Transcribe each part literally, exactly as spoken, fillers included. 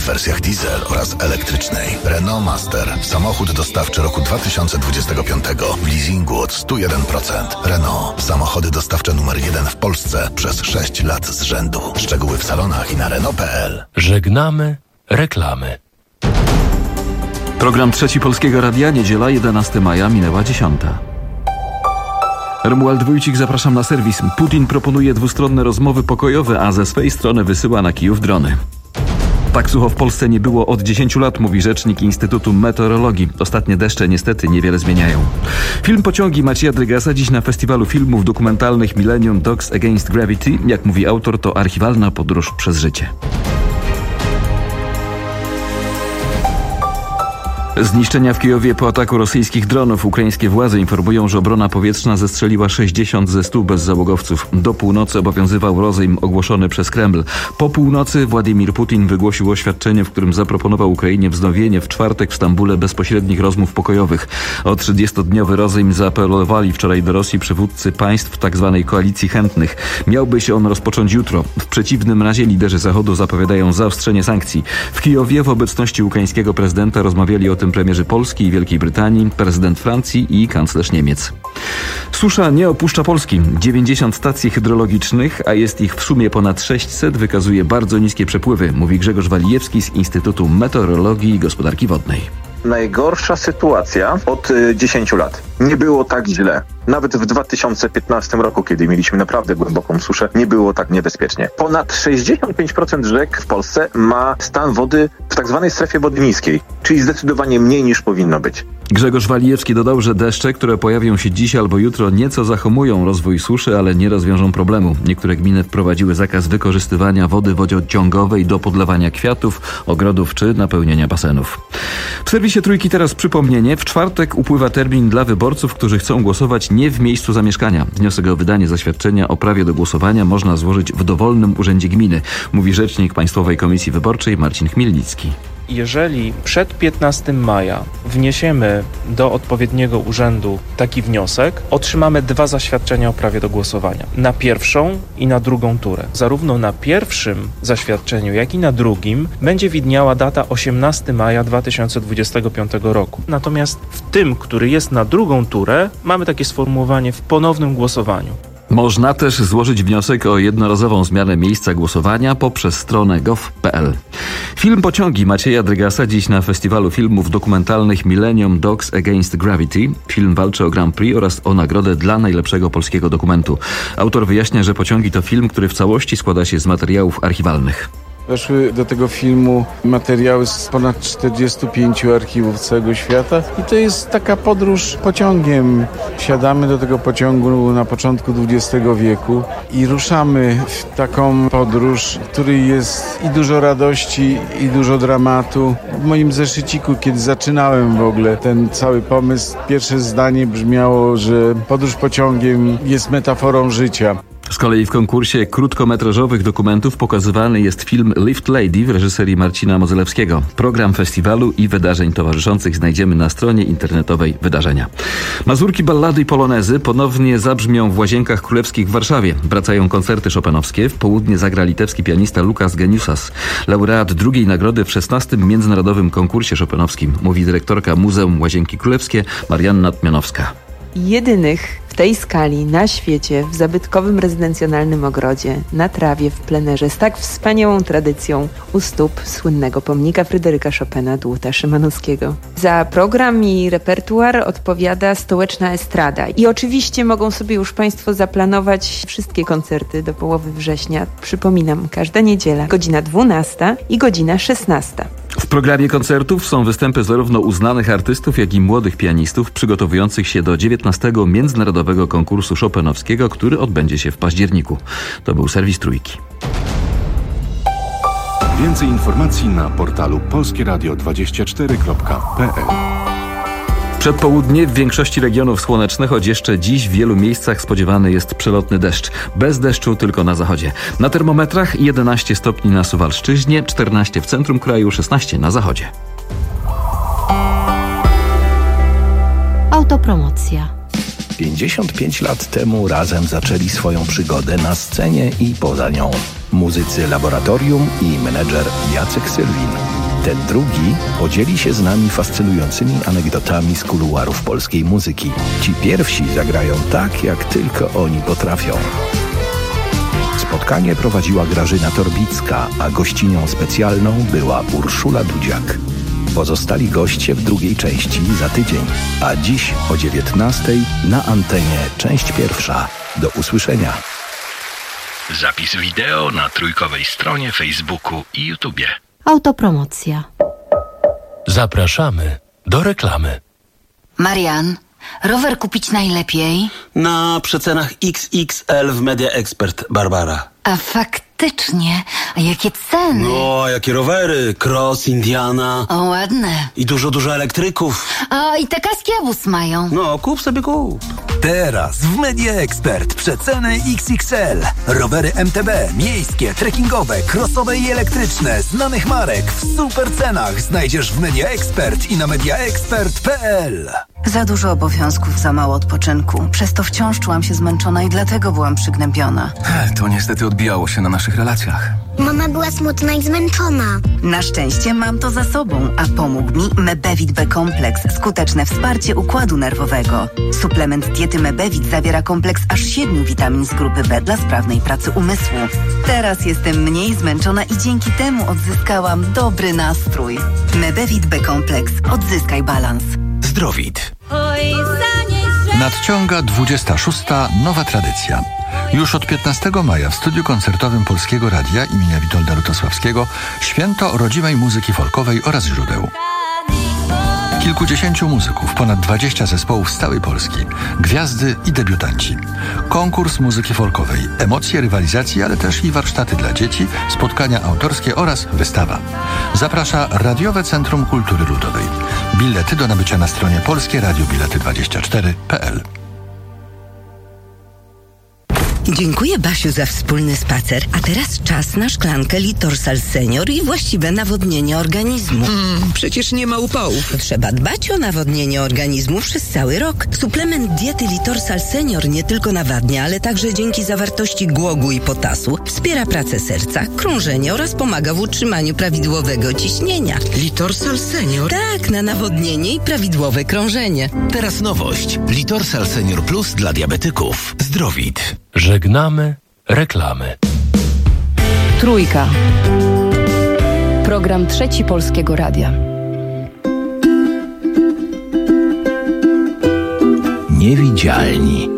wersjach diesel oraz elektrycznej. Renault Master. Samochód dostawczy roku dwa tysiące dwudziestego piątego w leasingu od sto jeden procent. Renault. Samochody dostawcze numer jeden w Polsce przez sześć lat z rzędu. Szczegóły w salonach i na Renault kropka p l. Żegnamy reklamy. Program Trzeci Polskiego Radia, niedziela jedenastego maja, minęła dziesiąta. Romuald Wójcik, zapraszam na serwis. Putin proponuje dwustronne rozmowy pokojowe, a ze swej strony wysyła na Kijów drony. Tak sucho w Polsce nie było od dziesięciu lat, mówi rzecznik Instytutu Meteorologii. Ostatnie deszcze niestety niewiele zmieniają. Film Pociągi Macieja Drygasa dziś na Festiwalu Filmów Dokumentalnych Millennium Dogs Against Gravity. Jak mówi autor, to archiwalna podróż przez życie. Zniszczenia w Kijowie po ataku rosyjskich dronów. Ukraińskie władze informują, że obrona powietrzna zestrzeliła sześćdziesiąt ze stu bezzałogowców. Do północy obowiązywał rozejm ogłoszony przez Kreml. Po północy Władimir Putin wygłosił oświadczenie, w którym zaproponował Ukrainie wznowienie w czwartek w Stambule bezpośrednich rozmów pokojowych. O trzydziestodniowy rozejm zaapelowali wczoraj do Rosji przywódcy państw tzw. koalicji chętnych. Miałby się on rozpocząć jutro. W przeciwnym razie liderzy Zachodu zapowiadają zaostrzenie sankcji. W Kijowie w obecności ukraińskiego prezydenta rozmawiali o tym premierzy Polski i Wielkiej Brytanii, prezydent Francji i kanclerz Niemiec. Susza nie opuszcza Polski. dziewięćdziesiąt stacji hydrologicznych, a jest ich w sumie ponad sześćset, wykazuje bardzo niskie przepływy, mówi Grzegorz Walijewski z Instytutu Meteorologii i Gospodarki Wodnej. Najgorsza sytuacja od dziesięciu lat. Nie było tak źle. Nawet w dwa tysiące piętnastym roku, kiedy mieliśmy naprawdę głęboką suszę, nie było tak niebezpiecznie. Ponad sześćdziesiąt pięć procent rzek w Polsce ma stan wody w tak zwanej strefie wody niskiej, czyli zdecydowanie mniej niż powinno być. Grzegorz Walijewski dodał, że deszcze, które pojawią się dziś albo jutro, nieco zahamują rozwój suszy, ale nie rozwiążą problemu. Niektóre gminy wprowadziły zakaz wykorzystywania wody wodociągowej do podlewania kwiatów, ogrodów czy napełnienia basenów. W serwisie Trójki teraz przypomnienie. W czwartek upływa termin dla wyborców, którzy chcą głosować nie w miejscu zamieszkania. Wniosek o wydanie zaświadczenia o prawie do głosowania można złożyć w dowolnym urzędzie gminy, mówi rzecznik Państwowej Komisji Wyborczej Marcin Chmielnicki. Jeżeli przed piętnastego maja wniesiemy do odpowiedniego urzędu taki wniosek, otrzymamy dwa zaświadczenia o prawie do głosowania. Na pierwszą i na drugą turę. Zarówno na pierwszym zaświadczeniu, jak i na drugim będzie widniała data osiemnastego maja dwa tysiące dwudziestego piątego roku. Natomiast w tym, który jest na drugą turę, mamy takie sformułowanie w ponownym głosowaniu. Można też złożyć wniosek o jednorazową zmianę miejsca głosowania poprzez stronę gov kropka p l. Film Pociągi Macieja Drygasa dziś na Festiwalu Filmów Dokumentalnych Millennium Dogs Against Gravity. Film walczy o Grand Prix oraz o nagrodę dla najlepszego polskiego dokumentu. Autor wyjaśnia, że Pociągi to film, który w całości składa się z materiałów archiwalnych. Weszły do tego filmu materiały z ponad czterdziestu pięciu archiwów całego świata i to jest taka podróż pociągiem. Wsiadamy do tego pociągu na początku dwudziestego wieku i ruszamy w taką podróż, w której jest i dużo radości, i dużo dramatu. W moim zeszyciku, kiedy zaczynałem w ogóle ten cały pomysł, pierwsze zdanie brzmiało, że podróż pociągiem jest metaforą życia. Z kolei w konkursie krótkometrażowych dokumentów pokazywany jest film Lift Lady w reżyserii Marcina Modzelewskiego. Program festiwalu i wydarzeń towarzyszących znajdziemy na stronie internetowej wydarzenia. Mazurki, ballady i polonezy ponownie zabrzmią w Łazienkach Królewskich w Warszawie. Wracają koncerty chopinowskie. W południe zagra litewski pianista Lukas Geniusas, laureat drugiej nagrody w szesnastym Międzynarodowym Konkursie Chopinowskim, mówi dyrektorka Muzeum Łazienki Królewskie Marianna Tmianowska. Jedynych w tej skali na świecie w zabytkowym rezydencjonalnym ogrodzie, na trawie, w plenerze, z tak wspaniałą tradycją u stóp słynnego pomnika Fryderyka Chopina Dłuta Szymanowskiego. Za program i repertuar odpowiada Stołeczna Estrada i oczywiście mogą sobie już Państwo zaplanować wszystkie koncerty do połowy września. Przypominam, każda niedziela, godzina dwunasta i godzina szesnasta. W programie koncertów są występy zarówno uznanych artystów, jak i młodych pianistów przygotowujących się do dziewiętnastego Międzynarodowego Konkursu Chopinowskiego, który odbędzie się w październiku. To był serwis Trójki. Więcej informacji na portalu polskie radio dwadzieścia cztery kropka p l. Przedpołudnie w większości regionów słonecznych, choć jeszcze dziś w wielu miejscach spodziewany jest przelotny deszcz. Bez deszczu tylko na zachodzie. Na termometrach jedenaście stopni na Suwalszczyźnie, czternaście w centrum kraju, szesnaście na zachodzie. Autopromocja. pięćdziesiąt pięć lat temu razem zaczęli swoją przygodę na scenie i poza nią. Muzycy Laboratorium i menedżer Jacek Sylwin. Ten drugi podzieli się z nami fascynującymi anegdotami z kuluarów polskiej muzyki. Ci pierwsi zagrają tak, jak tylko oni potrafią. Spotkanie prowadziła Grażyna Torbicka, a gościnią specjalną była Urszula Dudziak. Pozostali goście w drugiej części za tydzień, a dziś o dziewiętnastej na antenie część pierwsza. Do usłyszenia. Zapis wideo na trójkowej stronie Facebooku i YouTubie. Autopromocja. Zapraszamy do reklamy. Marian, rower kupić najlepiej? Na przecenach X X L w Media Expert, Barbara. A faktycznie, a jakie ceny? No, jakie rowery, Cross, Indiana. O, ładne. I dużo, dużo elektryków. A i te kaski obóz mają. No, kup sobie kup. Teraz w Media Expert przeceny X X L. Rowery M T B, miejskie, trekkingowe, crossowe i elektryczne, znanych marek w super cenach znajdziesz w Media Expert i na mediaexpert kropka p l. Za dużo obowiązków, za mało odpoczynku. Przez to wciąż czułam się zmęczona i dlatego byłam przygnębiona. To niestety odbijało się na naszych relacjach. Mama była smutna i zmęczona. Na szczęście mam to za sobą, a pomógł mi Mebevit B Kompleks. Skuteczne wsparcie układu nerwowego. Suplement diety Mebevit zawiera kompleks aż siedmiu witamin z grupy B dla sprawnej pracy umysłu. Teraz jestem mniej zmęczona i dzięki temu odzyskałam dobry nastrój. Mebevit B Kompleks. Odzyskaj balans. Zdrowit. Nadciąga dwudziesta szósta nowa tradycja. Już od piętnastego maja w studiu koncertowym Polskiego Radia imienia Witolda Lutosławskiego święto rodzimej muzyki folkowej oraz źródeł. Kilkudziesięciu muzyków, ponad dwadzieścia zespołów z całej Polski, gwiazdy i debiutanci. Konkurs muzyki folkowej, emocje rywalizacji, ale też i warsztaty dla dzieci, spotkania autorskie oraz wystawa. Zaprasza Radiowe Centrum Kultury Ludowej. Bilety do nabycia na stronie polskie radio bilety dwadzieścia cztery kropka p l. Dziękuję, Basiu, za wspólny spacer. A teraz czas na szklankę Litorsal Senior i właściwe nawodnienie organizmu. Mm, przecież nie ma upałów. Trzeba dbać o nawodnienie organizmu przez cały rok. Suplement diety Litorsal Senior nie tylko nawadnia, ale także dzięki zawartości głogu i potasu wspiera pracę serca, krążenie oraz pomaga w utrzymaniu prawidłowego ciśnienia. Litorsal Senior? Tak, na nawodnienie i prawidłowe krążenie. Teraz nowość. Litorsal Senior Plus dla diabetyków. Zdrowit. Żegnamy reklamy. Trójka. Program Trzeci Polskiego Radia. Niewidzialni.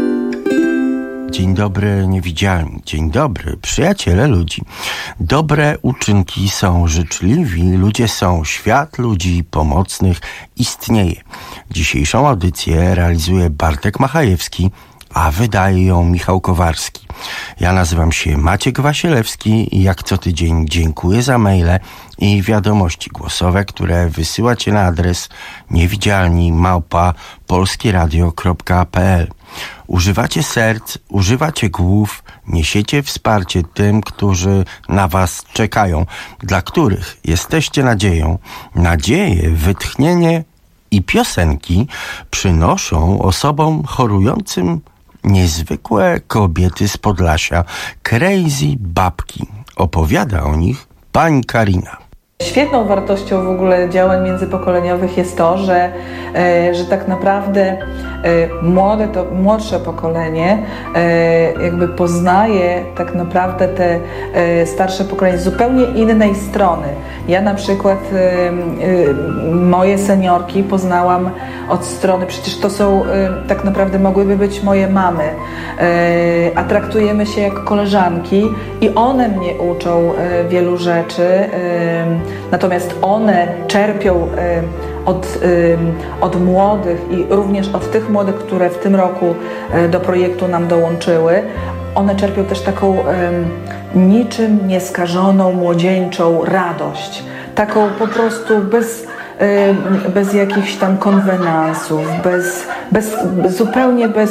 Dzień dobry, niewidzialni. Dzień dobry, przyjaciele ludzi. Dobre uczynki są życzliwi, ludzie są, świat ludzi pomocnych istnieje. Dzisiejszą audycję realizuje Bartek Machajewski, a wydaje ją Michał Kowarski. Ja nazywam się Maciek Wasielewski i jak co tydzień dziękuję za maile i wiadomości głosowe, które wysyłacie na adres niewidzialni małpa polskieradio kropka p l. Używacie serc, używacie głów, niesiecie wsparcie tym, którzy na was czekają, dla których jesteście nadzieją. Nadzieję, wytchnienie i piosenki przynoszą osobom chorującym niezwykłe kobiety z Podlasia, crazy babki. Opowiada o nich pani Karina. Świetną wartością w ogóle działań międzypokoleniowych jest to, że, e, że tak naprawdę e, młode, to młodsze pokolenie e, jakby poznaje tak naprawdę te e, starsze pokolenie z zupełnie innej strony. Ja na przykład e, e, moje seniorki poznałam od strony, przecież to są e, tak naprawdę mogłyby być moje mamy, e, a traktujemy się jak koleżanki i one mnie uczą e, wielu rzeczy. E, Natomiast one czerpią od, od młodych i również od tych młodych, które w tym roku do projektu nam dołączyły. One czerpią też taką niczym nieskażoną, młodzieńczą radość. Taką po prostu bez, bez jakichś tam konwenansów, bez, bez, zupełnie bez...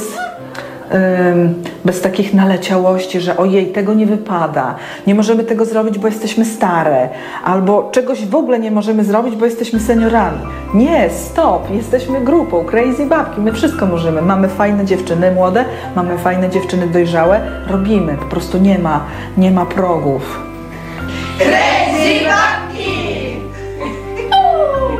bez takich naleciałości, że ojej, tego nie wypada, nie możemy tego zrobić, bo jesteśmy stare, albo czegoś w ogóle nie możemy zrobić, bo jesteśmy seniorami. Nie, stop, jesteśmy grupą, crazy babki, my wszystko możemy. Mamy fajne dziewczyny młode, mamy fajne dziewczyny dojrzałe, robimy, po prostu nie ma, nie ma progów. Crazy babki!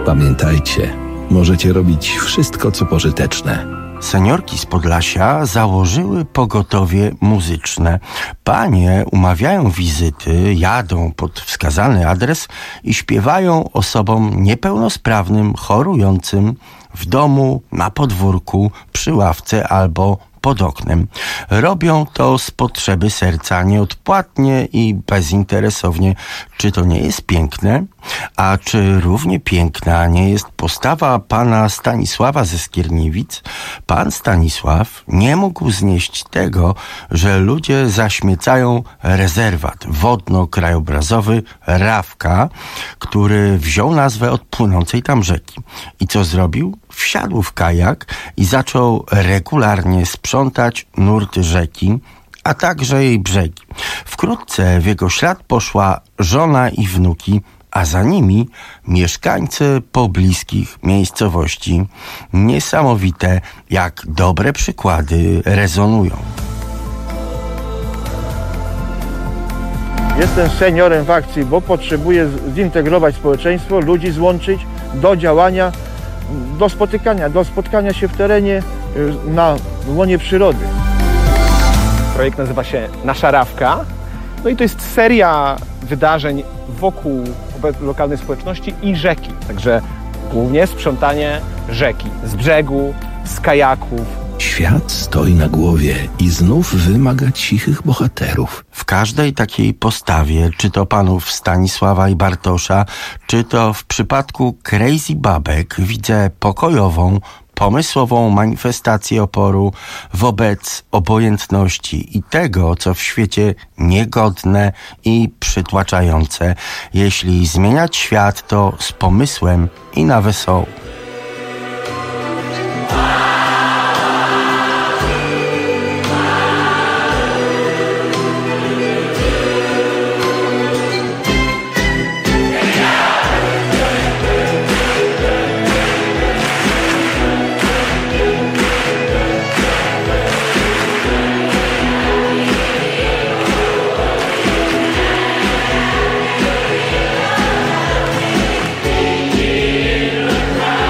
Pamiętajcie, możecie robić wszystko, co pożyteczne. Seniorki z Podlasia założyły pogotowie muzyczne. Panie umawiają wizyty, jadą pod wskazany adres i śpiewają osobom niepełnosprawnym, chorującym w domu, na podwórku, przy ławce albo pod oknem. Robią to z potrzeby serca, nieodpłatnie i bezinteresownie. Czy to nie jest piękne? A czy równie piękna nie jest postawa pana Stanisława ze Skierniewic? Pan Stanisław nie mógł znieść tego, że ludzie zaśmiecają rezerwat wodno-krajobrazowy Rawka, który wziął nazwę od płynącej tam rzeki. I co zrobił? Wsiadł w kajak i zaczął regularnie sprzątać nurty rzeki, a także jej brzegi. Wkrótce w jego ślad poszła żona i wnuki, a za nimi mieszkańcy pobliskich miejscowości. Niesamowite, jak dobre przykłady rezonują. Jestem seniorem w akcji, bo potrzebuję zintegrować społeczeństwo, ludzi złączyć do działania, do spotykania, do spotkania się w terenie, na łonie przyrody. Projekt nazywa się Nasza Rawka. No i to jest seria wydarzeń wokół lokalnej społeczności i rzeki. Także głównie sprzątanie rzeki z brzegu, z kajaków. Świat stoi na głowie i znów wymaga cichych bohaterów. W każdej takiej postawie, czy to panów Stanisława i Bartosza, czy to w przypadku Crazy Babek, widzę pokojową, pomysłową manifestację oporu wobec obojętności i tego, co w świecie niegodne i przytłaczające. Jeśli zmieniać świat, to z pomysłem i na wesoło. Thank you.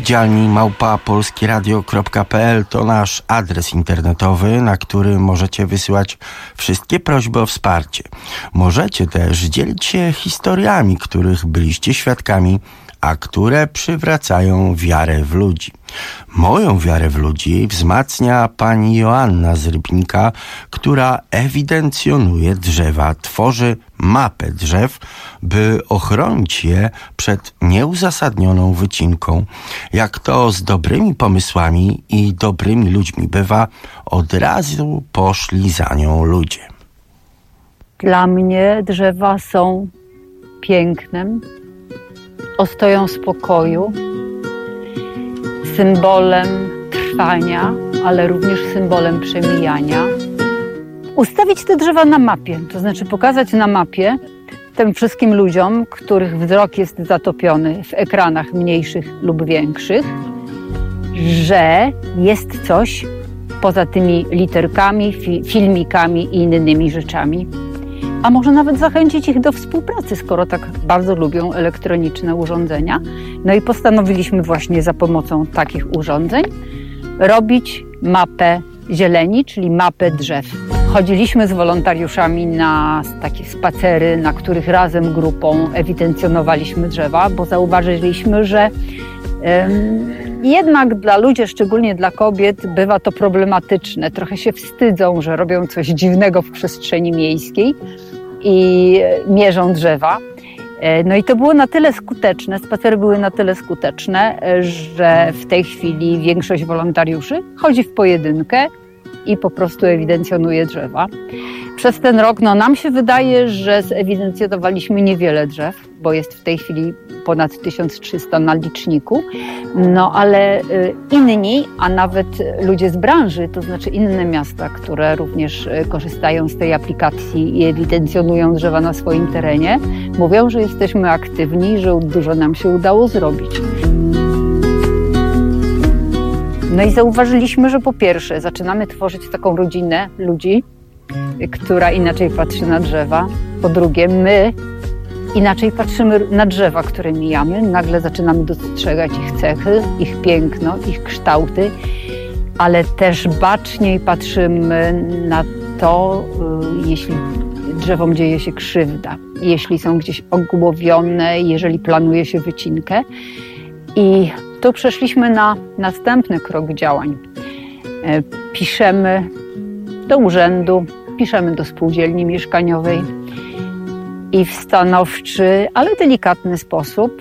niewidzialni małpa polskieradio kropka p l to nasz adres internetowy, na który możecie wysyłać wszystkie prośby o wsparcie. Możecie też dzielić się historiami, których byliście świadkami, a które przywracają wiarę w ludzi. Moją wiarę w ludzi wzmacnia pani Joanna z Rybnika, która ewidencjonuje drzewa, tworzy mapę drzew, by ochronić je przed nieuzasadnioną wycinką. Jak to z dobrymi pomysłami i dobrymi ludźmi bywa, od razu poszli za nią ludzie. Dla mnie drzewa są pięknem, ostoją spokoju, symbolem trwania, ale również symbolem przemijania. Ustawić te drzewa na mapie, to znaczy pokazać na mapie tym wszystkim ludziom, których wzrok jest zatopiony w ekranach mniejszych lub większych, że jest coś poza tymi literkami, fi- filmikami i innymi rzeczami. A może nawet zachęcić ich do współpracy, skoro tak bardzo lubią elektroniczne urządzenia. No i postanowiliśmy właśnie za pomocą takich urządzeń robić mapę zieleni, czyli mapę drzew. Chodziliśmy z wolontariuszami na takie spacery, na których razem grupą ewidencjonowaliśmy drzewa, bo zauważyliśmy, że um, jednak dla ludzi, szczególnie dla kobiet, bywa to problematyczne. Trochę się wstydzą, że robią coś dziwnego w przestrzeni miejskiej i mierzą drzewa. No i to było na tyle skuteczne, spacery były na tyle skuteczne, że w tej chwili większość wolontariuszy chodzi w pojedynkę i po prostu ewidencjonuje drzewa. Przez ten rok no, nam się wydaje, że zewidencjonowaliśmy niewiele drzew, bo jest w tej chwili ponad tysiąc trzysta na liczniku, no ale inni, a nawet ludzie z branży, to znaczy inne miasta, które również korzystają z tej aplikacji i ewidencjonują drzewa na swoim terenie, mówią, że jesteśmy aktywni, że dużo nam się udało zrobić. No i zauważyliśmy, że po pierwsze zaczynamy tworzyć taką rodzinę ludzi, która inaczej patrzy na drzewa. Po drugie, my inaczej patrzymy na drzewa, które mijamy. Nagle zaczynamy dostrzegać ich cechy, ich piękno, ich kształty, ale też baczniej patrzymy na to, jeśli drzewom dzieje się krzywda, jeśli są gdzieś ogłowione, jeżeli planuje się wycinkę. I tu przeszliśmy na następny krok działań. Piszemy do urzędu, piszemy do spółdzielni mieszkaniowej i w stanowczy, ale delikatny sposób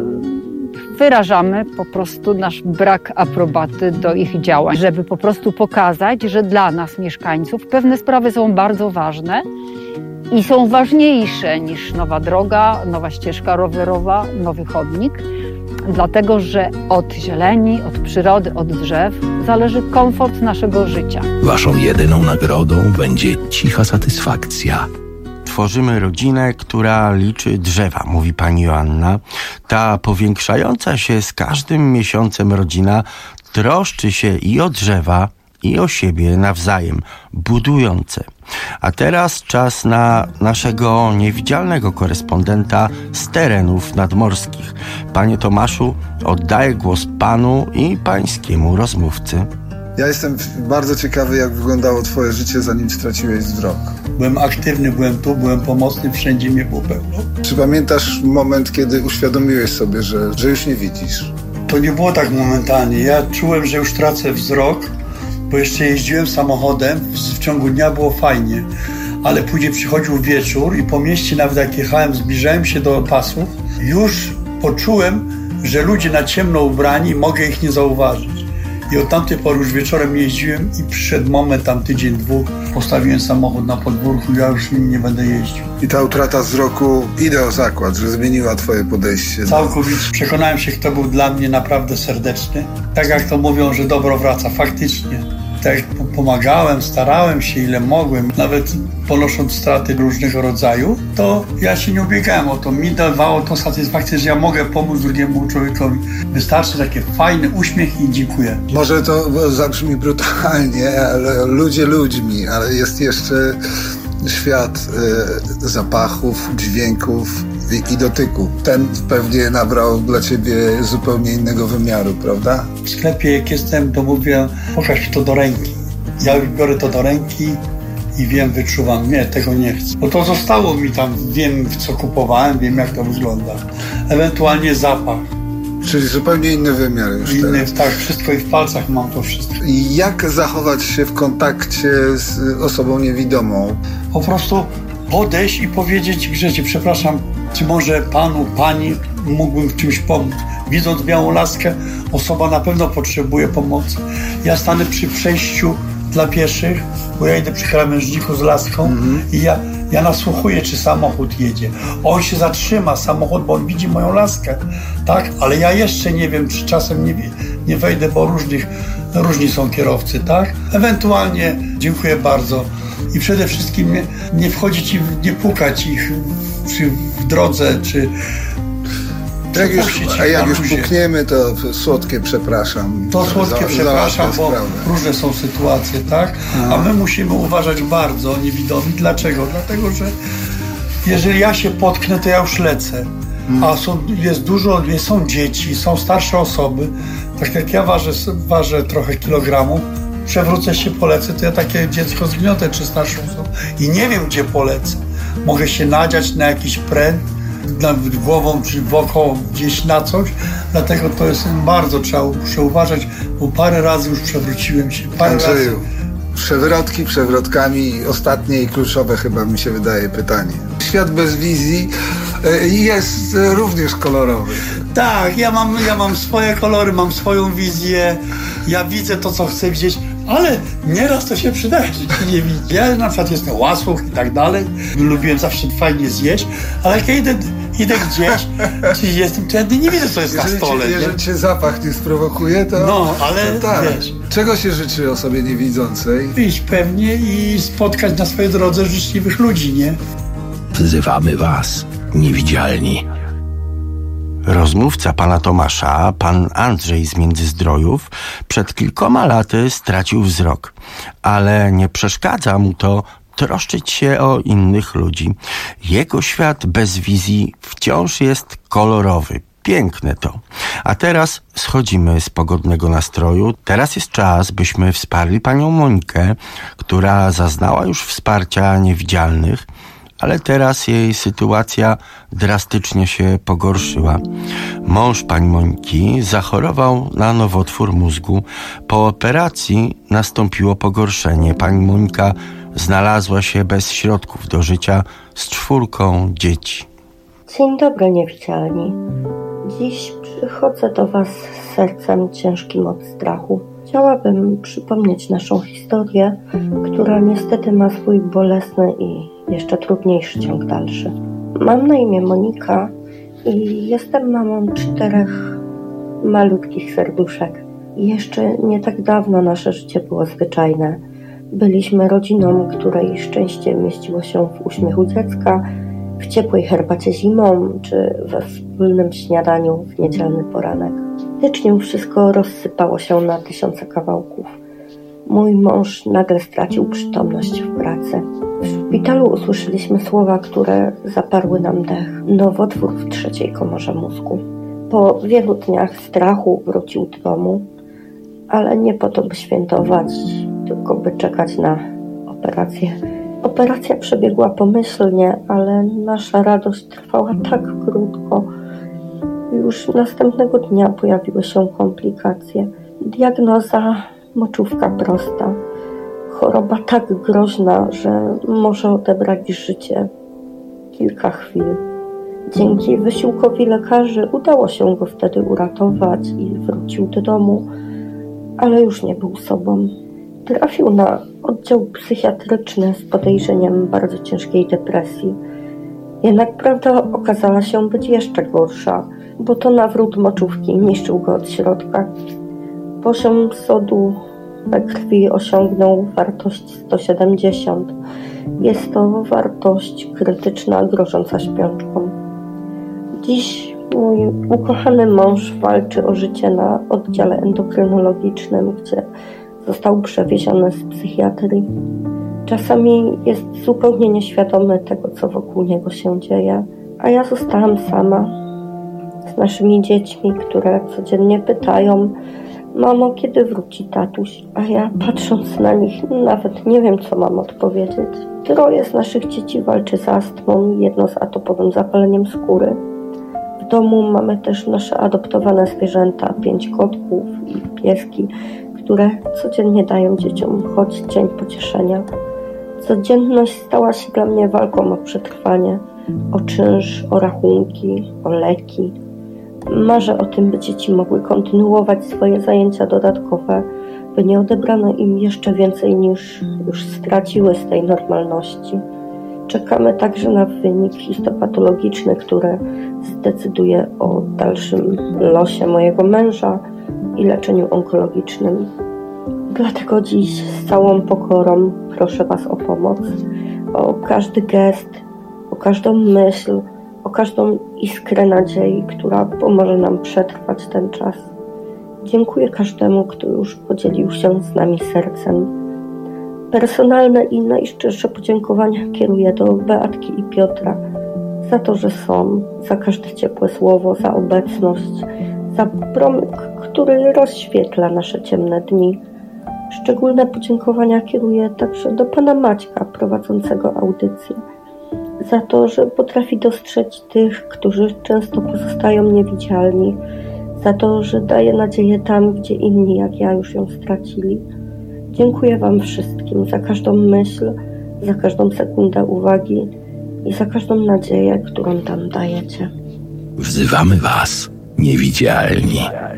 wyrażamy po prostu nasz brak aprobaty do ich działań, żeby po prostu pokazać, że dla nas, mieszkańców, pewne sprawy są bardzo ważne i są ważniejsze niż nowa droga, nowa ścieżka rowerowa, nowy chodnik, dlatego że od zieleni, od przyrody, od drzew zależy komfort naszego życia. Waszą jedyną nagrodą będzie cicha satysfakcja. Tworzymy rodzinę, która liczy drzewa, mówi pani Joanna. Ta powiększająca się z każdym miesiącem rodzina troszczy się i o drzewa, i o siebie nawzajem, budujące. A teraz czas na naszego niewidzialnego korespondenta z terenów nadmorskich. Panie Tomaszu, oddaję głos panu i pańskiemu rozmówcy. Ja jestem bardzo ciekawy, jak wyglądało twoje życie, zanim straciłeś wzrok. Byłem aktywny, byłem tu, byłem pomocny, wszędzie mnie było pełno. Czy pamiętasz moment, kiedy uświadomiłeś sobie, że, że już nie widzisz? To nie było tak momentalnie. Ja czułem, że już tracę wzrok, bo jeszcze jeździłem samochodem, w ciągu dnia było fajnie, ale później przychodził wieczór i po mieście, nawet jak jechałem, zbliżałem się do pasów, już poczułem, że ludzie na ciemno ubrani, mogę ich nie zauważyć. I od tamtej pory już wieczorem jeździłem i przyszedł moment, tam tydzień, dwóch, postawiłem samochód na podwórku, ja już nim nie będę jeździł. I ta utrata wzroku, idę o zakład, że zmieniła twoje podejście. Całkowicie. Przekonałem się, kto był dla mnie naprawdę serdeczny. Tak jak to mówią, że dobro wraca. Faktycznie. Tak jak pomagałem, starałem się ile mogłem, nawet ponosząc straty różnego rodzaju, to ja się nie ubiegałem o to. Mi dawało to satysfakcję, że ja mogę pomóc drugiemu człowiekowi. Wystarczy taki fajny uśmiech i dziękuję. Może to zabrzmi brutalnie, ale ludzie ludźmi, ale jest jeszcze świat y, zapachów, dźwięków, i, i dotyku. Ten pewnie nabrał dla ciebie zupełnie innego wymiaru, prawda? W sklepie jak jestem, to mówię, pokaż mi to do ręki. Ja biorę to do ręki i wiem, wyczuwam, nie, tego nie chcę. Bo to zostało mi tam, wiem co kupowałem, wiem jak to wygląda. Ewentualnie zapach. Czyli zupełnie inny wymiar już Inny, teraz. tak, wszystko i w palcach mam to wszystko. I jak zachować się w kontakcie z osobą niewidomą? Po prostu podejść i powiedzieć grzecznie, przepraszam, czy może panu, pani mógłbym w czymś pomóc? Widząc białą laskę, osoba na pewno potrzebuje pomocy. Ja stanę przy przejściu dla pieszych, bo ja idę przy krawężniku z laską mm-hmm. i ja, ja nasłuchuję, czy samochód jedzie. On się zatrzyma, samochód, bo on widzi moją laskę, tak? Ale ja jeszcze nie wiem, czy czasem nie, nie wejdę, bo różnych, różni są kierowcy, tak? Ewentualnie dziękuję bardzo i przede wszystkim nie, nie wchodzić i nie pukać ich czy w drodze, czy Jak już, a jak już pukniemy, to słodkie przepraszam. To słodkie za, przepraszam, bo sprawę. Różne są sytuacje, tak? A. a my musimy uważać bardzo niewidomi. Dlaczego? Dlatego, że jeżeli ja się potknę, to ja już lecę. Hmm. A są, jest dużo, są dzieci, są starsze osoby. Tak jak ja ważę, ważę trochę kilogramów, przewrócę się, polecę, to ja takie dziecko zgniotę, czy starszą osobę. I nie wiem, gdzie polecę. Mogę się nadziać na jakiś pręt, nad głową czy wokoło gdzieś na coś, dlatego to jest bardzo trzeba muszę uważać, bo parę razy już przewróciłem się. Parę Andrzeju, razy. przewrotki przewrotkami, ostatnie i kluczowe chyba mi się wydaje pytanie. Świat bez wizji jest również kolorowy. Tak, ja mam, ja mam swoje kolory, mam swoją wizję, ja widzę to, co chcę widzieć, ale nieraz to się przydaje, że nie widzę. Ja na przykład jestem łasłuch i tak dalej, lubiłem zawsze fajnie zjeść, ale jak ja idę, idę gdzieś, czy jestem, to ja nie widzę, co jest jeżeli na stole. Cię, jeżeli cię zapach nie sprowokuje, to... No, ale to tak. Wiesz. Czego się życzy osobie niewidzącej? Iść pewnie i spotkać na swojej drodze życzliwych ludzi, nie? Wzywamy was, niewidzialni. Rozmówca pana Tomasza, pan Andrzej z Międzyzdrojów, przed kilkoma laty stracił wzrok, ale nie przeszkadza mu to troszczyć się o innych ludzi. Jego świat bez wizji wciąż jest kolorowy. Piękne to. A teraz schodzimy z pogodnego nastroju. Teraz jest czas, byśmy wsparli panią Monikę, która zaznała już wsparcia niewidzialnych, ale teraz jej sytuacja drastycznie się pogorszyła. Mąż pani Moniki zachorował na nowotwór mózgu. Po operacji nastąpiło pogorszenie. Pani Monika znalazła się bez środków do życia z czwórką dzieci. Dzień dobry, niewidzialni. Dziś przychodzę do was z sercem ciężkim od strachu. Chciałabym przypomnieć naszą historię, która niestety ma swój bolesny i jeszcze trudniejszy ciąg dalszy. Mam na imię Monika i jestem mamą czterech malutkich serduszek. Jeszcze nie tak dawno nasze życie było zwyczajne. Byliśmy rodziną, której szczęście mieściło się w uśmiechu dziecka, w ciepłej herbacie zimą, czy we wspólnym śniadaniu w niedzielny poranek. W styczniu wszystko rozsypało się na tysiące kawałków. Mój mąż nagle stracił przytomność w pracy. W szpitalu usłyszeliśmy słowa, które zaparły nam dech. Nowotwór w trzeciej komorze mózgu. Po wielu dniach strachu wrócił do domu, ale nie po to, by świętować, tylko by czekać na operację. Operacja przebiegła pomyślnie, ale nasza radość trwała tak krótko. Już następnego dnia pojawiły się komplikacje. Diagnoza moczówka prosta. Choroba tak groźna, że może odebrać życie. Kilka chwil. Dzięki wysiłkowi lekarzy udało się go wtedy uratować i wrócił do domu, ale już nie był sobą. Trafił na oddział psychiatryczny z podejrzeniem bardzo ciężkiej depresji. Jednak prawda okazała się być jeszcze gorsza, bo to nawrót moczówki niszczył go od środka. Poziom sodu we krwi osiągnął wartość sto siedemdziesiąt. Jest to wartość krytyczna, grożąca śpiączką. Dziś mój ukochany mąż walczy o życie na oddziale endokrynologicznym, gdzie został przewieziony z psychiatrii. Czasami jest zupełnie nieświadomy tego, co wokół niego się dzieje, A ja zostałam sama z naszymi dziećmi, które codziennie pytają: mamo, kiedy wróci tatuś? A ja, patrząc na nich, nawet nie wiem, co mam odpowiedzieć. Troje z naszych dzieci walczy z astmą, jedno z atopowym zapaleniem skóry. W domu mamy też nasze adoptowane zwierzęta, pięć kotków i pieski, które codziennie dają dzieciom choć cień pocieszenia. Codzienność stała się dla mnie walką o przetrwanie, o czynsz, o rachunki, o leki. Marzę o tym, by dzieci mogły kontynuować swoje zajęcia dodatkowe, by nie odebrano im jeszcze więcej niż już straciły z tej normalności. Czekamy także na wynik histopatologiczny, który zdecyduje o dalszym losie mojego męża i leczeniu onkologicznym. Dlatego dziś z całą pokorą proszę Was o pomoc, o każdy gest, o każdą myśl, o każdą iskrę nadziei, która pomoże nam przetrwać ten czas. Dziękuję każdemu, kto już podzielił się z nami sercem. Personalne i najszczersze podziękowania kieruję do Beatki i Piotra za to, że są, za każde ciepłe słowo, za obecność, za promyk, który rozświetla nasze ciemne dni. Szczególne podziękowania kieruję także do pana Maćka, prowadzącego audycję, za to, że potrafi dostrzec tych, którzy często pozostają niewidzialni, za to, że daje nadzieję tam, gdzie inni jak ja już ją stracili. Dziękuję Wam wszystkim za każdą myśl, za każdą sekundę uwagi i za każdą nadzieję, którą tam dajecie. Wzywamy Was, niewidzialni.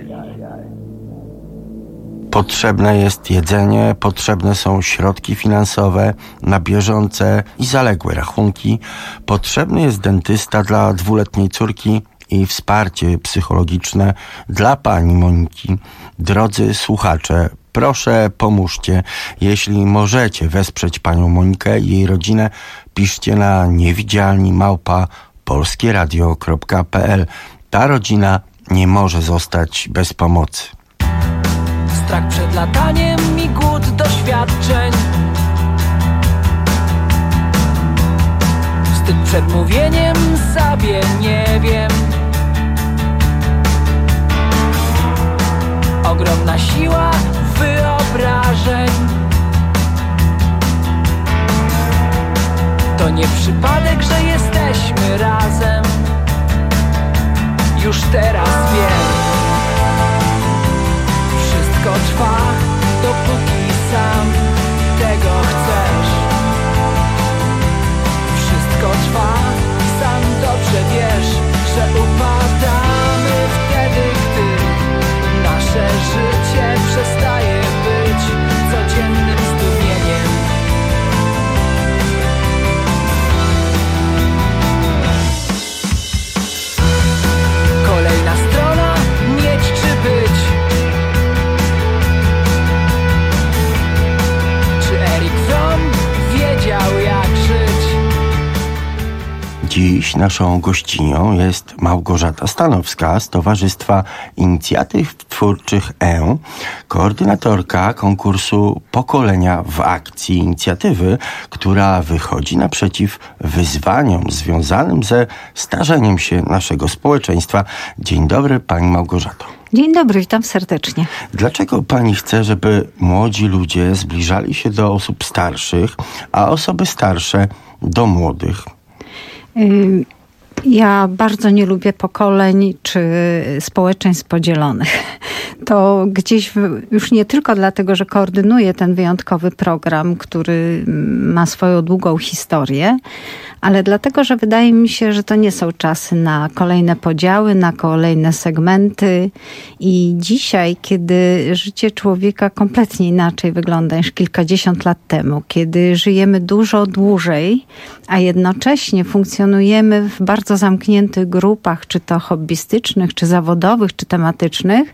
Potrzebne jest jedzenie, potrzebne są środki finansowe na bieżące i zaległe rachunki. Potrzebny jest dentysta dla dwuletniej córki i wsparcie psychologiczne dla pani Moniki. Drodzy słuchacze, proszę pomóżcie. Jeśli możecie wesprzeć panią Monikę i jej rodzinę, piszcie na niewidzialni małpa polskieradio kropka p l. Ta rodzina nie może zostać bez pomocy. Strach przed lataniem i głód doświadczeń, wstyd przed mówieniem sobie nie wiem. Ogromna siła wyobrażeń, to nie przypadek, że jesteśmy razem. Już teraz wiem, wszystko trwa, dopóki sam tego chcesz. Wszystko trwa, sam dobrze wiesz, że upadamy wtedy, gdy nasze życie przestaje być codziennym zdumieniem. Kolejna strona, mieć czy być. Czy Erik Fromm wiedział, jak żyć? Dziś naszą gościnią jest Małgorzata Stanowska z Towarzystwa Inicjatyw Twórczych E, koordynatorka konkursu Pokolenia w Akcji, inicjatywy, która wychodzi naprzeciw wyzwaniom związanym ze starzeniem się naszego społeczeństwa. Dzień dobry, pani Małgorzato. Dzień dobry, witam serdecznie. Dlaczego pani chce, żeby młodzi ludzie zbliżali się do osób starszych, a osoby starsze do młodych? Ja bardzo nie lubię pokoleń czy społeczeństw podzielonych. To gdzieś już nie tylko dlatego, że koordynuję ten wyjątkowy program, który ma swoją długą historię, ale dlatego, że wydaje mi się, że to nie są czasy na kolejne podziały, na kolejne segmenty. I dzisiaj, kiedy życie człowieka kompletnie inaczej wygląda niż kilkadziesiąt lat temu, kiedy żyjemy dużo dłużej, a jednocześnie funkcjonujemy w bardzo zamkniętych grupach, czy to hobbystycznych, czy zawodowych, czy tematycznych,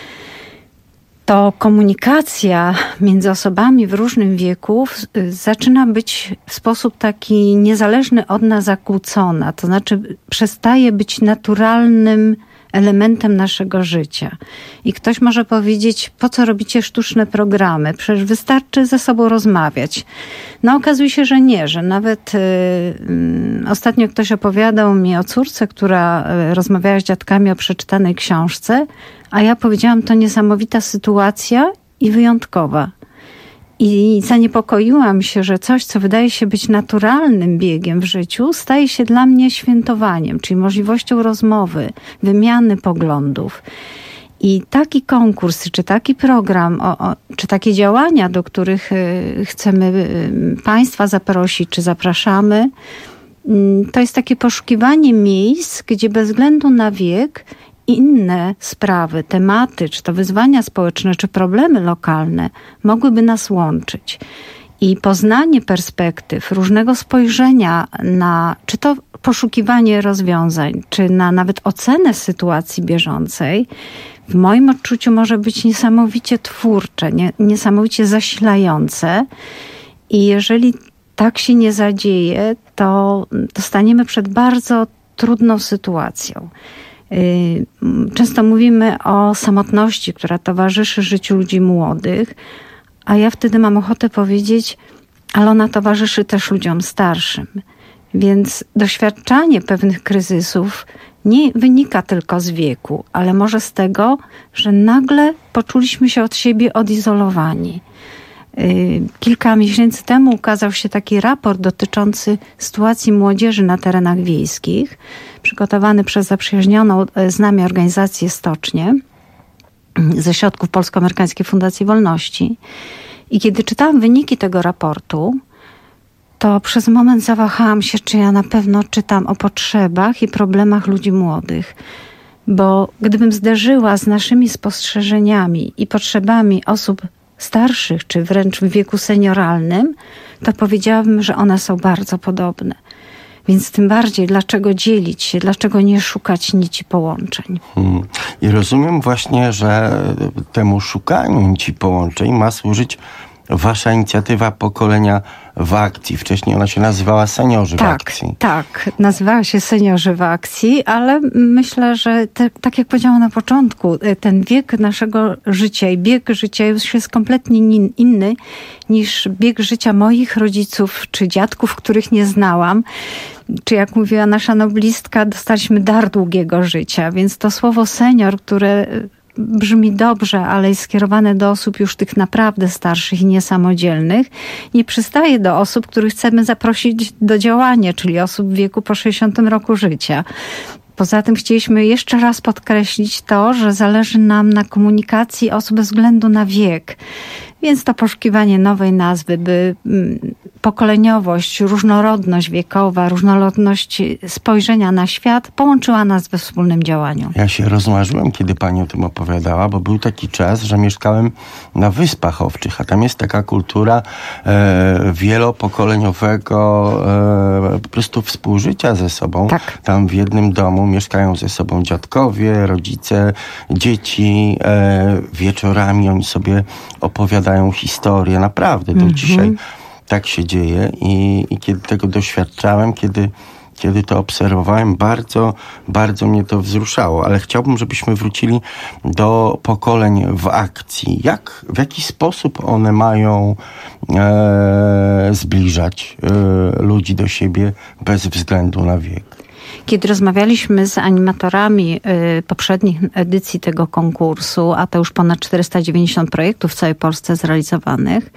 to komunikacja między osobami w różnym wieku zaczyna być w sposób taki niezależny od nas zakłócona. To znaczy przestaje być naturalnym elementem naszego życia. I ktoś może powiedzieć, po co robicie sztuczne programy? Przecież wystarczy ze sobą rozmawiać. No okazuje się, że nie, że nawet y, y, ostatnio ktoś opowiadał mi o córce, która y, rozmawiała z dziadkami o przeczytanej książce, a ja powiedziałam, to niesamowita sytuacja i wyjątkowa. I zaniepokoiłam się, że coś, co wydaje się być naturalnym biegiem w życiu, staje się dla mnie świętowaniem, czyli możliwością rozmowy, wymiany poglądów. I taki konkurs, czy taki program, o, o, czy takie działania, do których y, chcemy y, Państwa zaprosić, czy zapraszamy, y, to jest takie poszukiwanie miejsc, gdzie bez względu na wiek inne sprawy, tematy, czy to wyzwania społeczne, czy problemy lokalne mogłyby nas łączyć. I poznanie perspektyw, różnego spojrzenia na, czy to poszukiwanie rozwiązań, czy na nawet ocenę sytuacji bieżącej, w moim odczuciu może być niesamowicie twórcze, nie, niesamowicie zasilające. I jeżeli tak się nie zadzieje, to, to staniemy przed bardzo trudną sytuacją. Często mówimy o samotności, która towarzyszy życiu ludzi młodych, a ja wtedy mam ochotę powiedzieć, ale ona towarzyszy też ludziom starszym. Więc doświadczanie pewnych kryzysów nie wynika tylko z wieku, ale może z tego, że nagle poczuliśmy się od siebie odizolowani. Kilka miesięcy temu ukazał się taki raport dotyczący sytuacji młodzieży na terenach wiejskich, przygotowany przez zaprzyjaźnioną z nami organizację Stocznie ze środków Polsko-Amerykańskiej Fundacji Wolności. I kiedy czytałam wyniki tego raportu, to przez moment zawahałam się, czy ja na pewno czytam o potrzebach i problemach ludzi młodych. Bo gdybym zderzyła z naszymi spostrzeżeniami i potrzebami osób starszych, czy wręcz w wieku senioralnym, to powiedziałabym, że one są bardzo podobne. Więc tym bardziej, dlaczego dzielić się, dlaczego nie szukać nici połączeń. Hmm. I rozumiem właśnie, że temu szukaniu nici połączeń ma służyć wasza inicjatywa Pokolenia w Akcji. Wcześniej ona się nazywała Seniorzy tak, w Akcji. Tak, nazywała się Seniorzy w Akcji, ale myślę, że te, tak jak powiedziałam na początku, ten wiek naszego życia i bieg życia już jest kompletnie inny niż bieg życia moich rodziców czy dziadków, których nie znałam. Czy jak mówiła nasza noblistka, dostaliśmy dar długiego życia, więc to słowo senior, które brzmi dobrze, ale jest skierowane do osób już tych naprawdę starszych i niesamodzielnych, nie przystaje do osób, których chcemy zaprosić do działania, czyli osób w wieku po sześćdziesiątym roku życia. Poza tym chcieliśmy jeszcze raz podkreślić to, że zależy nam na komunikacji osób bez względu na wiek. Więc to poszukiwanie nowej nazwy, by pokoleniowość, różnorodność wiekowa, różnorodność spojrzenia na świat połączyła nas we wspólnym działaniu. Ja się rozmarzyłem, kiedy pani o tym opowiadała, bo był taki czas, że mieszkałem na Wyspach Owczych, a tam jest taka kultura e, wielopokoleniowego e, po prostu współżycia ze sobą. Tak. Tam w jednym domu mieszkają ze sobą dziadkowie, rodzice, dzieci. E, wieczorami oni sobie opowiadają historię, naprawdę do mm-hmm. dzisiaj tak się dzieje i, i kiedy tego doświadczałem, kiedy, kiedy to obserwowałem, bardzo, bardzo mnie to wzruszało, ale chciałbym, żebyśmy wrócili do pokoleń w akcji. Jak, w jaki sposób one mają e, zbliżać e, ludzi do siebie bez względu na wiek? Kiedy rozmawialiśmy z animatorami y, poprzednich edycji tego konkursu, a to już ponad czterysta dziewięćdziesiąt projektów w całej Polsce zrealizowanych,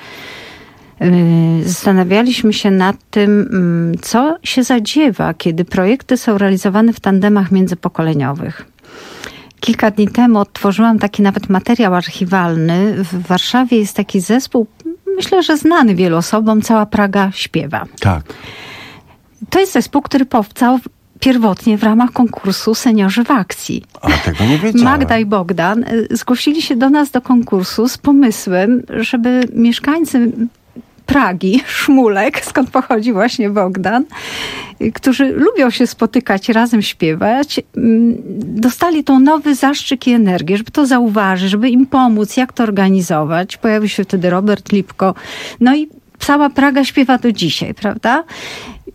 y, zastanawialiśmy się nad tym, y, co się zadziewa, kiedy projekty są realizowane w tandemach międzypokoleniowych. Kilka dni temu odtworzyłam taki nawet materiał archiwalny. W Warszawie jest taki zespół, myślę, że znany wielu osobom, Cała Praga śpiewa. Tak. To jest zespół, który powstał pierwotnie w ramach konkursu Seniorzy w Akcji. A tego nie wiedziałem. Magda i Bogdan zgłosili się do nas do konkursu z pomysłem, żeby mieszkańcy Pragi, Szmulek, skąd pochodzi właśnie Bogdan, którzy lubią się spotykać, razem śpiewać, dostali tą nowy zastrzyk i energię, żeby to zauważyć, żeby im pomóc, jak to organizować. Pojawił się wtedy Robert Lipko. No i Cała Praga śpiewa do dzisiaj, prawda?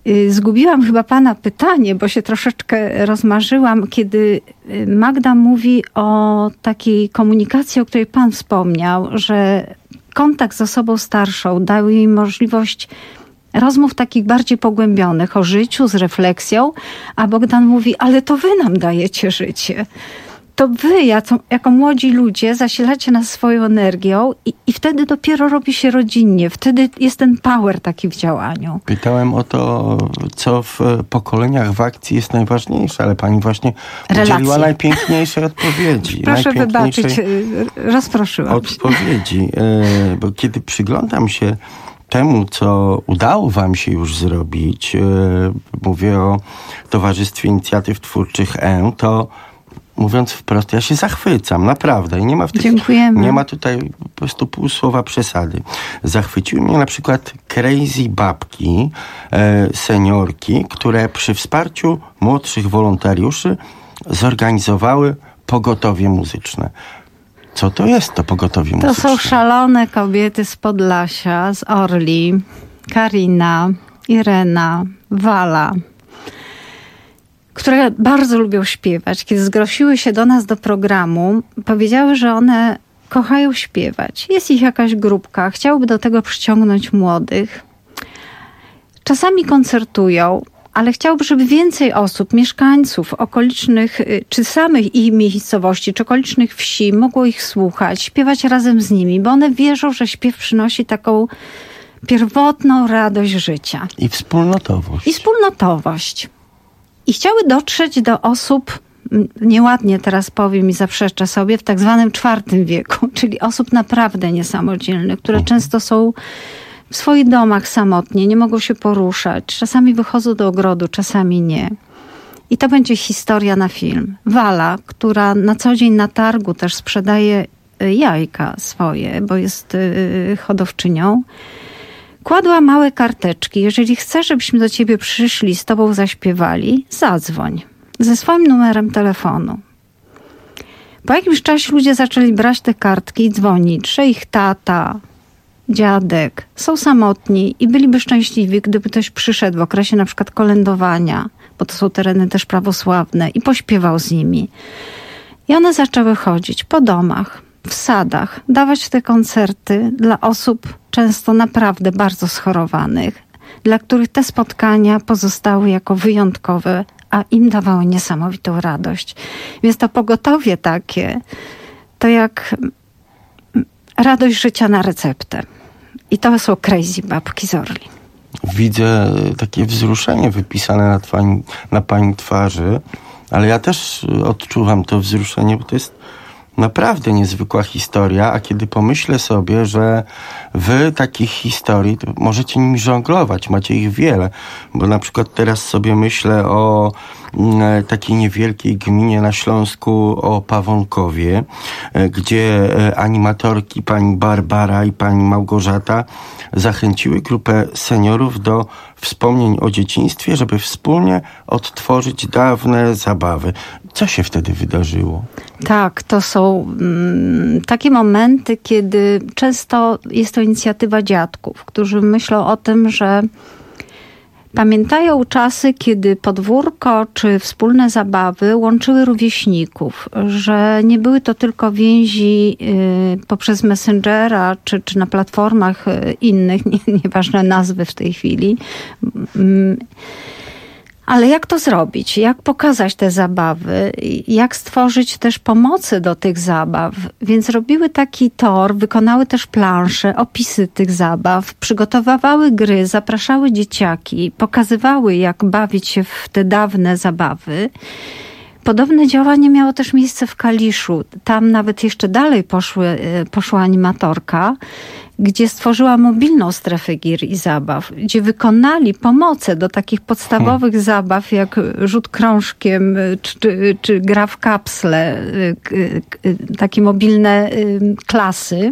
Zgubiłam chyba pana pytanie, bo się troszeczkę rozmarzyłam, kiedy Magda mówi o takiej komunikacji, o której pan wspomniał, że kontakt z osobą starszą dał jej możliwość rozmów takich bardziej pogłębionych o życiu, z refleksją, a Bogdan mówi, ale to wy nam dajecie życie. To wy, jako, jako młodzi ludzie, zasilacie nas swoją energią i, i wtedy dopiero robi się rodzinnie. Wtedy jest ten power taki w działaniu. Pytałem o to, co w pokoleniach w akcji jest najważniejsze, ale pani właśnie Relacje. udzieliła najpiękniejszej odpowiedzi. Proszę najpiękniejszej wybaczyć, rozproszyłam odpowiedzi. Bo kiedy przyglądam się temu, co udało wam się już zrobić, mówię o Towarzystwie Inicjatyw Twórczych E, to mówiąc wprost, ja się zachwycam, naprawdę. I nie ma w tych, Dziękujemy. Nie ma tutaj po prostu pół słowa przesady. Zachwyciły mnie na przykład crazy babki, e, seniorki, które przy wsparciu młodszych wolontariuszy zorganizowały pogotowie muzyczne. Co to jest to pogotowie To muzyczne? są szalone kobiety z Podlasia, z Orli, Karina, Irena, Wala, które bardzo lubią śpiewać. Kiedy zgłosiły się do nas do programu, powiedziały, że one kochają śpiewać. Jest ich jakaś grupka, chciałyby do tego przyciągnąć młodych. Czasami koncertują, ale chciałby, żeby więcej osób, mieszkańców okolicznych, czy samych ich miejscowości, czy okolicznych wsi mogło ich słuchać, śpiewać razem z nimi, bo one wierzą, że śpiew przynosi taką pierwotną radość życia. I wspólnotowość. I wspólnotowość. I chciały dotrzeć do osób, nieładnie teraz powiem i zaprzeczę sobie, w tak zwanym czwartym wieku, czyli osób naprawdę niesamodzielnych, które często są w swoich domach samotnie, nie mogą się poruszać. Czasami wychodzą do ogrodu, czasami nie. I to będzie historia na film. Wala, która na co dzień na targu też sprzedaje jajka swoje, bo jest hodowczynią, kładła małe karteczki. Jeżeli chcesz, żebyśmy do ciebie przyszli, z tobą zaśpiewali, zadzwoń ze swoim numerem telefonu. Po jakimś czasie ludzie zaczęli brać te kartki i dzwonić, że ich tata, dziadek są samotni i byliby szczęśliwi, gdyby ktoś przyszedł w okresie na przykład kolędowania, bo to są tereny też prawosławne, i pośpiewał z nimi. I one zaczęły chodzić po domach, w sadach, dawać te koncerty dla osób często naprawdę bardzo schorowanych, dla których te spotkania pozostały jako wyjątkowe, a im dawały niesamowitą radość. Więc to pogotowie takie, to jak radość życia na receptę. I to są crazy babki z Orli. Widzę takie wzruszenie wypisane na, twani, na pani twarzy, ale ja też odczuwam to wzruszenie, bo to jest naprawdę niezwykła historia, a kiedy pomyślę sobie, że wy takich historii to możecie nimi żonglować, macie ich wiele, bo na przykład teraz sobie myślę o e, takiej niewielkiej gminie na Śląsku, o Pawonkowie, e, gdzie e, animatorki pani Barbara i pani Małgorzata zachęciły grupę seniorów do wspomnień o dzieciństwie, żeby wspólnie odtworzyć dawne zabawy. Co się wtedy wydarzyło? Tak, to są mm, takie momenty, kiedy często jest to inicjatywa dziadków, którzy myślą o tym, że pamiętają czasy, kiedy podwórko czy wspólne zabawy łączyły rówieśników, że nie były to tylko więzi y, poprzez Messengera czy, czy na platformach y, innych, nie, nieważne nazwy w tej chwili. Y, Ale jak to zrobić? Jak pokazać te zabawy? Jak stworzyć też pomocy do tych zabaw? Więc robiły taki tor, wykonały też plansze, opisy tych zabaw, przygotowywały gry, zapraszały dzieciaki, pokazywały, jak bawić się w te dawne zabawy. Podobne działanie miało też miejsce w Kaliszu. Tam nawet jeszcze dalej poszły, poszła animatorka, gdzie stworzyła mobilną strefę gier i zabaw, gdzie wykonali pomoce do takich podstawowych hmm. zabaw, jak rzut krążkiem, czy, czy gra w kapsle, takie mobilne klasy.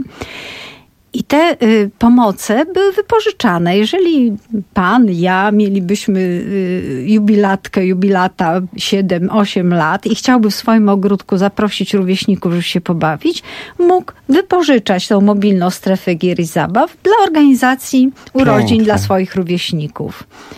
I te y, pomoce były wypożyczane. Jeżeli pan, ja mielibyśmy y, jubilatkę, jubilata siedem osiem lat i chciałby w swoim ogródku zaprosić rówieśników, żeby się pobawić, mógł wypożyczać tą mobilną strefę gier i zabaw dla organizacji urodzin Piękne. Dla swoich rówieśników.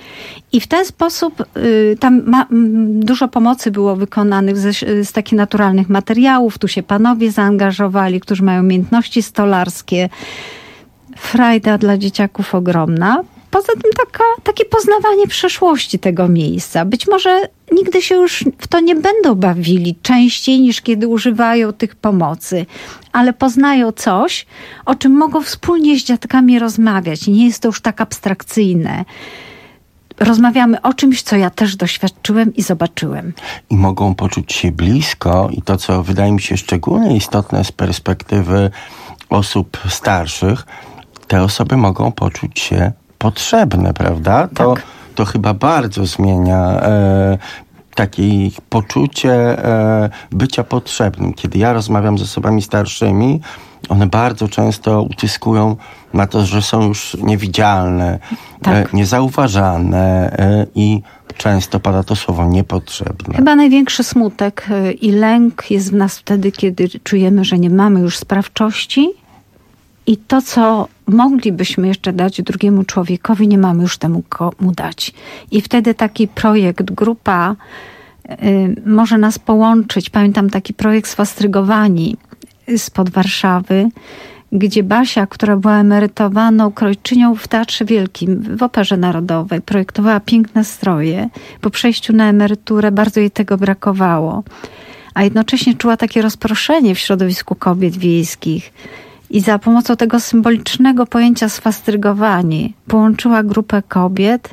I w ten sposób y, tam ma, m, dużo pomocy było wykonanych ze, z takich naturalnych materiałów. Tu się panowie zaangażowali, którzy mają umiejętności stolarskie. Frajda dla dzieciaków ogromna. Poza tym taka, takie poznawanie przeszłości tego miejsca. Być może nigdy się już w to nie będą bawili częściej niż kiedy używają tych pomocy, ale poznają coś, o czym mogą wspólnie z dziadkami rozmawiać. Nie jest to już tak abstrakcyjne. Rozmawiamy o czymś, co ja też doświadczyłem i zobaczyłem. I mogą poczuć się blisko i to, co wydaje mi się szczególnie istotne z perspektywy osób starszych, te osoby mogą poczuć się potrzebne, prawda? To, tak. to chyba bardzo zmienia e, takie poczucie e, bycia potrzebnym. Kiedy ja rozmawiam z osobami starszymi, one bardzo często utyskują na to, że są już niewidzialne, tak. e, niezauważane e, i często pada to słowo niepotrzebne. Chyba największy smutek e, i lęk jest w nas wtedy, kiedy czujemy, że nie mamy już sprawczości i to, co moglibyśmy jeszcze dać drugiemu człowiekowi, nie mamy już temu komu dać. I wtedy taki projekt, grupa y, może nas połączyć. Pamiętam taki projekt Sfastrygowani spod Warszawy, gdzie Basia, która była emerytowaną krojczynią w Teatrze Wielkim, w Operze Narodowej, projektowała piękne stroje. Po przejściu na emeryturę bardzo jej tego brakowało. A jednocześnie czuła takie rozproszenie w środowisku kobiet wiejskich. I za pomocą tego symbolicznego pojęcia sfastrygowani połączyła grupę kobiet,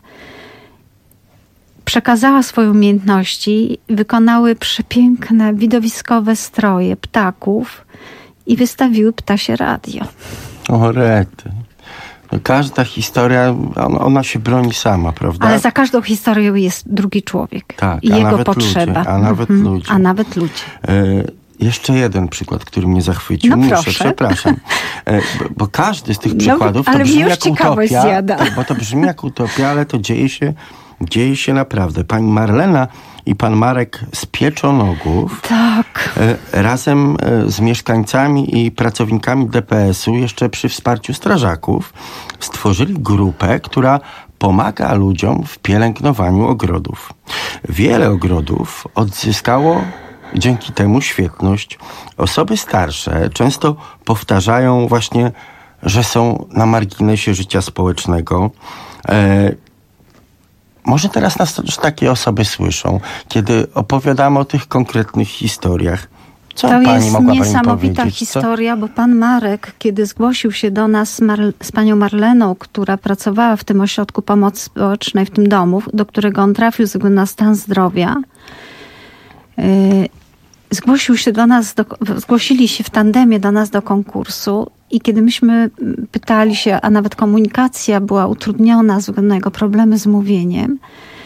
przekazała swoje umiejętności, wykonały przepiękne, widowiskowe stroje ptaków i wystawiły ptasie radio. O rety. No każda historia, ona, ona się broni sama, prawda? Ale za każdą historią jest drugi człowiek. Tak, i a jego nawet potrzeba. Ludzie, a nawet mhm. ludzie. A nawet ludzie. Y- Jeszcze jeden przykład, który mnie zachwycił. No Muszę, proszę. przepraszam. Bo, bo każdy z tych przykładów no, to ale brzmi już jak ciekawość utopia. zjada. Bo to brzmi jak utopia, ale to dzieje się, dzieje się naprawdę. Pani Marlena i pan Marek z Pieczonogów tak. razem z mieszkańcami i pracownikami D P S u jeszcze przy wsparciu strażaków stworzyli grupę, która pomaga ludziom w pielęgnowaniu ogrodów. Wiele ogrodów odzyskało dzięki temu świetność. Osoby starsze często powtarzają właśnie, że są na marginesie życia społecznego. E, może teraz nas też takie osoby słyszą, kiedy opowiadamy o tych konkretnych historiach. Co to pani jest mogła niesamowita pani historia, Co? bo pan Marek, kiedy zgłosił się do nas z, Mar- z panią Marleną, która pracowała w tym ośrodku pomocy społecznej, w tym domu, do którego on trafił ze względu na stan zdrowia, yy, zgłosił się do nas, do, zgłosili się w tandemie do nas do konkursu i kiedy myśmy pytali się, a nawet komunikacja była utrudniona ze względu na jego problemy z mówieniem,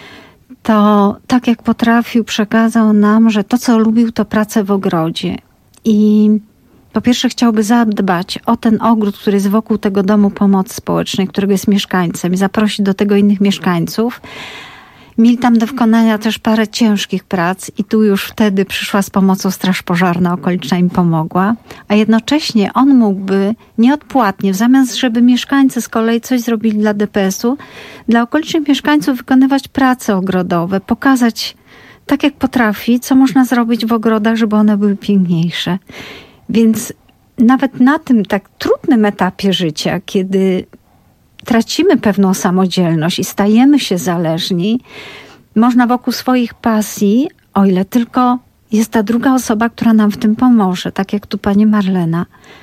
to tak jak potrafił, przekazał nam, że to, co lubił, to pracę w ogrodzie. I po pierwsze chciałby zadbać o ten ogród, który jest wokół tego domu pomocy społecznej, którego jest mieszkańcem i zaprosić do tego innych mieszkańców. Mieli tam do wykonania też parę ciężkich prac i tu już wtedy przyszła z pomocą Straż Pożarna okoliczna, im pomogła. A jednocześnie on mógłby nieodpłatnie, w zamian, żeby mieszkańcy z kolei coś zrobili dla D P S u, dla okolicznych mieszkańców wykonywać prace ogrodowe, pokazać tak jak potrafi, co można zrobić w ogrodach, żeby one były piękniejsze. Więc nawet na tym tak trudnym etapie życia, kiedy tracimy pewną samodzielność i stajemy się zależni, można wokół swoich pasji, o ile tylko jest ta druga osoba, która nam w tym pomoże, tak jak tu pani Marlena,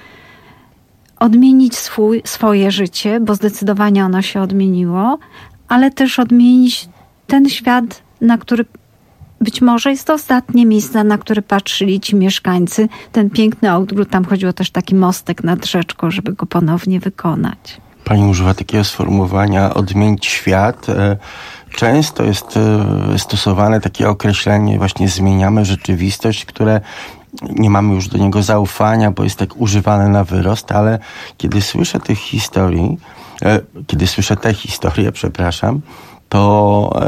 odmienić swój, swoje życie, bo zdecydowanie ono się odmieniło, ale też odmienić ten świat, na który być może jest to ostatnie miejsce, na które patrzyli ci mieszkańcy. Ten piękny ogród, tam chodziło też taki mostek nad rzeczką, żeby go ponownie wykonać. Pani używa takiego sformułowania odmienić świat. Często jest stosowane takie określenie, właśnie zmieniamy rzeczywistość, które nie mamy już do niego zaufania, bo jest tak używane na wyrost, ale kiedy słyszę tych historii, kiedy słyszę te historie, przepraszam, to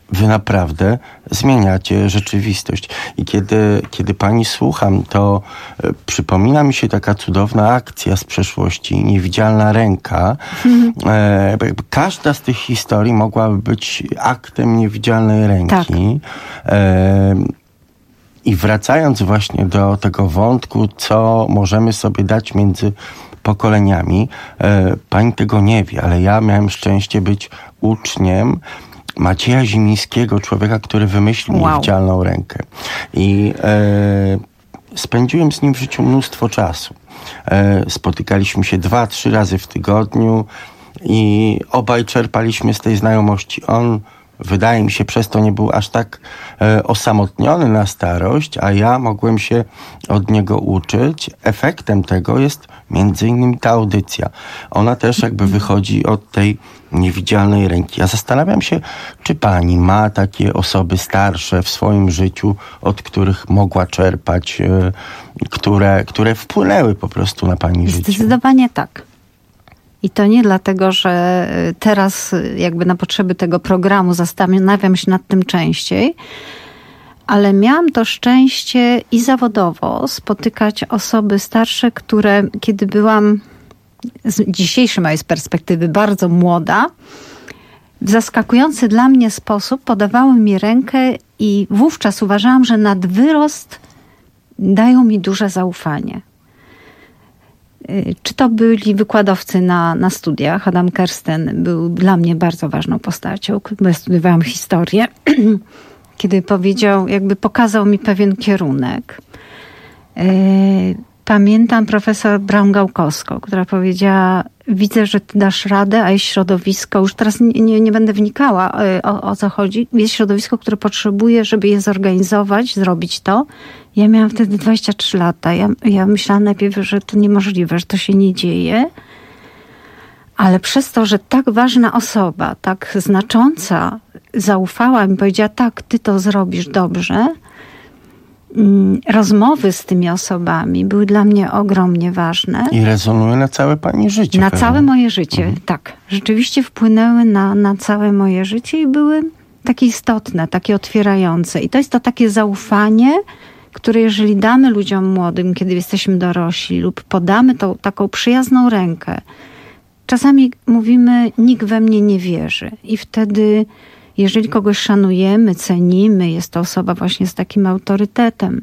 wy naprawdę zmieniacie rzeczywistość. I kiedy, kiedy pani słucham, to e, przypomina mi się taka cudowna akcja z przeszłości, Niewidzialna ręka. E, każda z tych historii mogłaby być aktem niewidzialnej ręki. Tak. E, I wracając właśnie do tego wątku, co możemy sobie dać między pokoleniami, e, pani tego nie wie, ale ja miałem szczęście być uczniem Macieja Zimińskiego, człowieka, który wymyślił wow. niewidzialną rękę. I e, spędziłem z nim w życiu mnóstwo czasu. E, spotykaliśmy się dwa, trzy razy w tygodniu i obaj czerpaliśmy z tej znajomości. On, wydaje mi się, przez to nie był aż tak e, osamotniony na starość, a ja mogłem się od niego uczyć. Efektem tego jest między innymi ta audycja. Ona też jakby wychodzi od tej niewidzialnej ręki. Ja zastanawiam się, czy pani ma takie osoby starsze w swoim życiu, od których mogła czerpać, e, które, które wpłynęły po prostu na pani życie. Zdecydowanie tak. I to nie dlatego, że teraz jakby na potrzeby tego programu zastanawiam się nad tym częściej, ale miałam to szczęście i zawodowo spotykać osoby starsze, które kiedy byłam z dzisiejszej mojej perspektywy bardzo młoda, w zaskakujący dla mnie sposób podawały mi rękę i wówczas uważałam, że nad wyrost dają mi duże zaufanie. Czy to byli wykładowcy na, na studiach. Adam Kersten był dla mnie bardzo ważną postacią, bo ja studiowałam historię, kiedy powiedział, jakby pokazał mi pewien kierunek. Pamiętam profesor Braun-Gałkowską, która powiedziała, widzę, że ty dasz radę, a jest środowisko, już teraz nie, nie, nie będę wnikała o, o co chodzi, jest środowisko, które potrzebuje, żeby je zorganizować, zrobić to. Ja miałam wtedy dwadzieścia trzy lata. Ja, ja myślałam najpierw, że to niemożliwe, że to się nie dzieje. Ale przez to, że tak ważna osoba, tak znacząca zaufała mi, powiedziała, tak, ty to zrobisz dobrze. Rozmowy z tymi osobami były dla mnie ogromnie ważne. I rezonują na całe pani życie. Na pewnie. całe moje życie, mhm. tak. Rzeczywiście wpłynęły na, na całe moje życie i były takie istotne, takie otwierające. I to jest to takie zaufanie, które jeżeli damy ludziom młodym, kiedy jesteśmy dorośli, lub podamy tą taką przyjazną rękę, czasami mówimy, nikt we mnie nie wierzy. I wtedy, jeżeli kogoś szanujemy, cenimy, jest to osoba właśnie z takim autorytetem,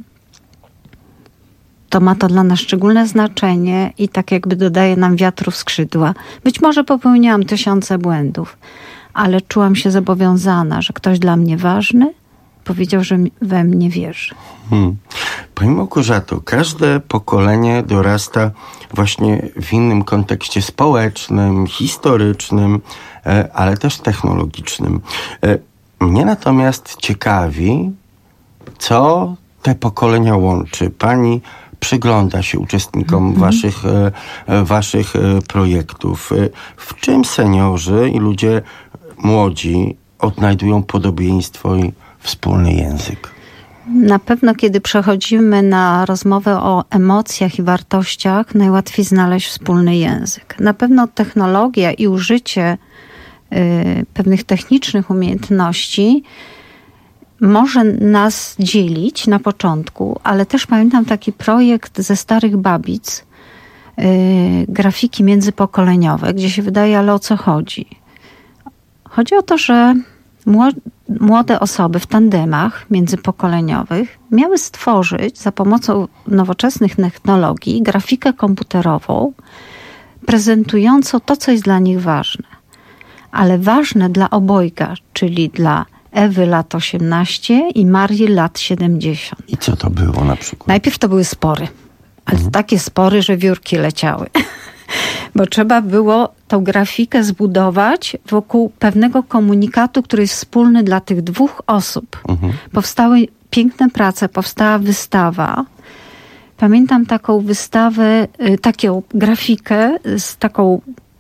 to ma to dla nas szczególne znaczenie i tak jakby dodaje nam wiatru w skrzydła. Być może popełniałam tysiące błędów, ale czułam się zobowiązana, że ktoś dla mnie ważny powiedział, że we mnie wierzy. Hmm. Pani Małgorzato, każde pokolenie dorasta właśnie w innym kontekście społecznym, historycznym, ale też technologicznym. Mnie natomiast ciekawi, co te pokolenia łączy. Pani przygląda się uczestnikom mm-hmm. waszych, waszych projektów. W czym seniorzy i ludzie młodzi odnajdują podobieństwo i wspólny język? Na pewno, kiedy przechodzimy na rozmowę o emocjach i wartościach, najłatwiej znaleźć wspólny język. Na pewno technologia i użycie y, pewnych technicznych umiejętności może nas dzielić na początku, ale też pamiętam taki projekt ze Starych Babic, y, grafiki międzypokoleniowe, gdzie się wydaje, ale o co chodzi? Chodzi o to, że młode osoby w tandemach międzypokoleniowych miały stworzyć za pomocą nowoczesnych technologii grafikę komputerową prezentującą to, co jest dla nich ważne. Ale ważne dla obojga, czyli dla Ewy lat osiemnaście i Marii lat siedemdziesiąt. I co to było na przykład? Najpierw to były spory. Ale mhm. takie spory, że wiórki leciały. Bo trzeba było tą grafikę zbudować wokół pewnego komunikatu, który jest wspólny dla tych dwóch osób. Mhm. Powstały piękne prace, powstała wystawa. Pamiętam taką wystawę, taką grafikę z taką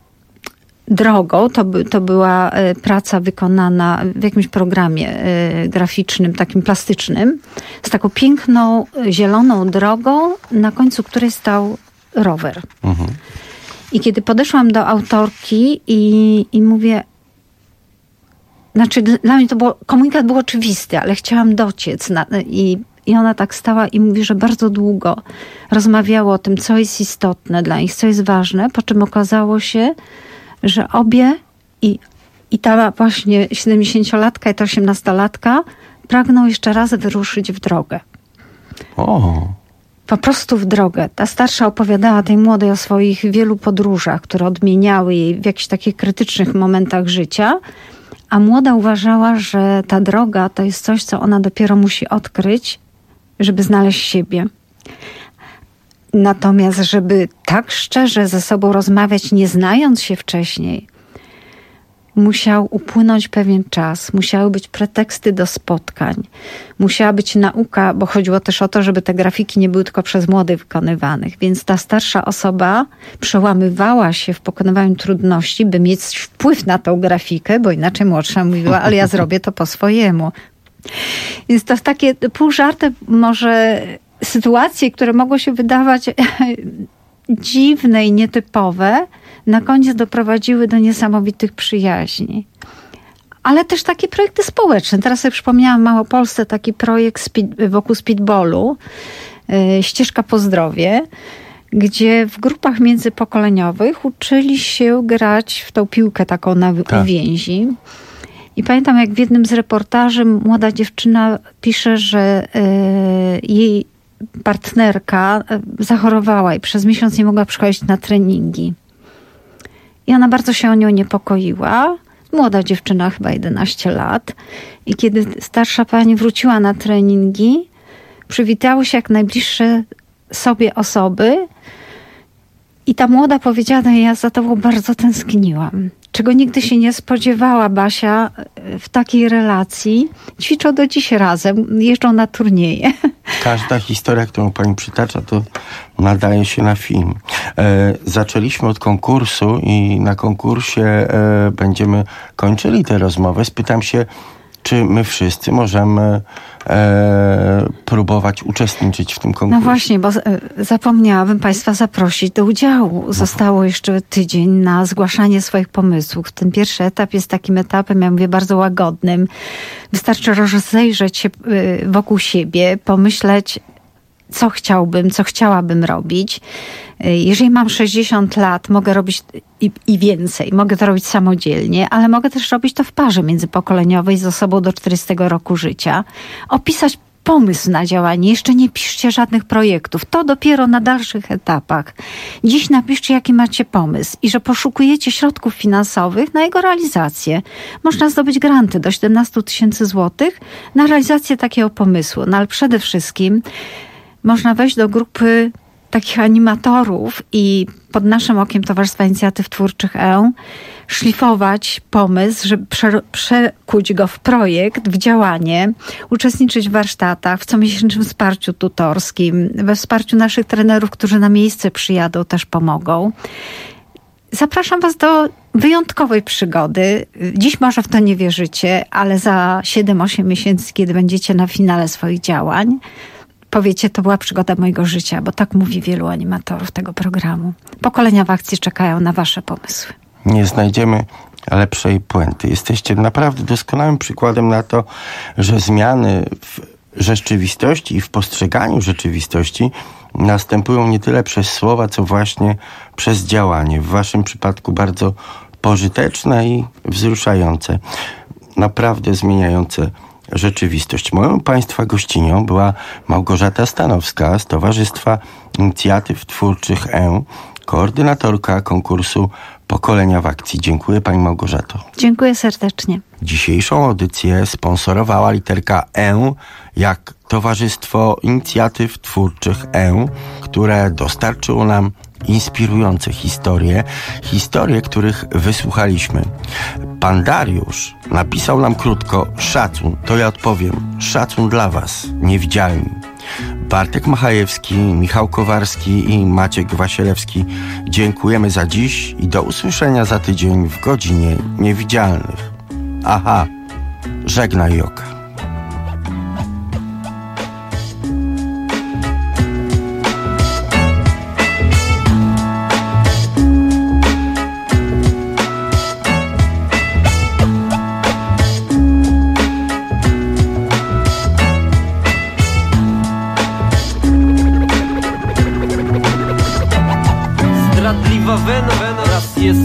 drogą. To, by, to była praca wykonana w jakimś programie graficznym, takim plastycznym, z taką piękną, zieloną drogą, na końcu której stał rower. Mhm. I kiedy podeszłam do autorki i, i mówię, znaczy dla mnie to było, komunikat był oczywisty, ale chciałam dociec na, i, i ona tak stała i mówi, że bardzo długo rozmawiało o tym, co jest istotne dla nich, co jest ważne, po czym okazało się, że obie i, i ta właśnie siedemdziesięciolatka i ta osiemnastolatka pragną jeszcze raz wyruszyć w drogę. O. Po prostu w drogę. Ta starsza opowiadała tej młodej o swoich wielu podróżach, które odmieniały jej w jakichś takich krytycznych momentach życia, a młoda uważała, że ta droga to jest coś, co ona dopiero musi odkryć, żeby znaleźć siebie. Natomiast, żeby tak szczerze ze sobą rozmawiać, nie znając się wcześniej, musiał upłynąć pewien czas, musiały być preteksty do spotkań, musiała być nauka, bo chodziło też o to, żeby te grafiki nie były tylko przez młodych wykonywanych. Więc ta starsza osoba przełamywała się w pokonywaniu trudności, by mieć wpływ na tą grafikę, bo inaczej młodsza mówiła, ale ja zrobię to po swojemu. Więc to takie pół żarty, może sytuacje, które mogły się wydawać dziwne i nietypowe, na koniec doprowadziły do niesamowitych przyjaźni. Ale też takie projekty społeczne. Teraz sobie przypomniałam w Małopolsce taki projekt speed, wokół speedballu, yy, Ścieżka po zdrowie, gdzie w grupach międzypokoleniowych uczyli się grać w tą piłkę taką na tak. uwięzi. I pamiętam, jak w jednym z reportaży młoda dziewczyna pisze, że yy, jej partnerka zachorowała i przez miesiąc nie mogła przychodzić na treningi. I ona bardzo się o nią niepokoiła. Młoda dziewczyna, chyba jedenaście lat. I kiedy starsza pani wróciła na treningi, przywitały się jak najbliższe sobie osoby. I ta młoda powiedziała, no ja za tobą bardzo tęskniłam. Czego nigdy się nie spodziewała Basia w takiej relacji. Ćwiczą do dziś razem, jeżdżą na turnieje. Każda historia, którą pani przytacza, to nadaje się na film. E, zaczęliśmy od konkursu i na konkursie e, będziemy kończyli tę rozmowę. Spytam się, czy my wszyscy możemy e, próbować uczestniczyć w tym konkursie? No właśnie, bo zapomniałabym Państwa zaprosić do udziału. Zostało jeszcze tydzień na zgłaszanie swoich pomysłów. Ten pierwszy etap jest takim etapem, ja mówię, bardzo łagodnym. Wystarczy rozejrzeć się wokół siebie, pomyśleć, co chciałbym, co chciałabym robić. Jeżeli mam sześćdziesiąt lat, mogę robić i, i więcej. Mogę to robić samodzielnie, ale mogę też robić to w parze międzypokoleniowej z osobą do czterdziestego roku życia. Opisać pomysł na działanie. Jeszcze nie piszcie żadnych projektów. To dopiero na dalszych etapach. Dziś napiszcie, jaki macie pomysł i że poszukujecie środków finansowych na jego realizację. Można zdobyć granty do siedemnaście tysięcy złotych na realizację takiego pomysłu. No ale przede wszystkim można wejść do grupy takich animatorów i pod naszym okiem Towarzystwa Inicjatyw Twórczych E, szlifować pomysł, żeby prze, przekuć go w projekt, w działanie, uczestniczyć w warsztatach, w comiesięcznym wsparciu tutorskim, we wsparciu naszych trenerów, którzy na miejsce przyjadą, też pomogą. Zapraszam Was do wyjątkowej przygody. Dziś może w to nie wierzycie, ale za siedem osiem miesięcy, kiedy będziecie na finale swoich działań, powiecie, to była przygoda mojego życia, bo tak mówi wielu animatorów tego programu. Pokolenia w akcji czekają na Wasze pomysły. Nie znajdziemy lepszej puenty. Jesteście naprawdę doskonałym przykładem na to, że zmiany w rzeczywistości i w postrzeganiu rzeczywistości następują nie tyle przez słowa, co właśnie przez działanie. W Waszym przypadku bardzo pożyteczne i wzruszające. Naprawdę zmieniające rzeczywistość. Moją Państwa gościnią była Małgorzata Stanowska z Towarzystwa Inicjatyw Twórczych E, koordynatorka konkursu Pokolenia w akcji. Dziękuję Pani Małgorzato. Dziękuję serdecznie. Dzisiejszą audycję sponsorowała literka E, jak Towarzystwo Inicjatyw Twórczych E, które dostarczyło nam inspirujące historie, historie, których wysłuchaliśmy. Pan Dariusz napisał nam krótko: szacun, to ja odpowiem, szacun dla Was, niewidzialni. Bartek Machajewski, Michał Kowarski i Maciek Wasielewski, dziękujemy za dziś i do usłyszenia za tydzień w godzinie niewidzialnych. Aha, żegnaj Joka.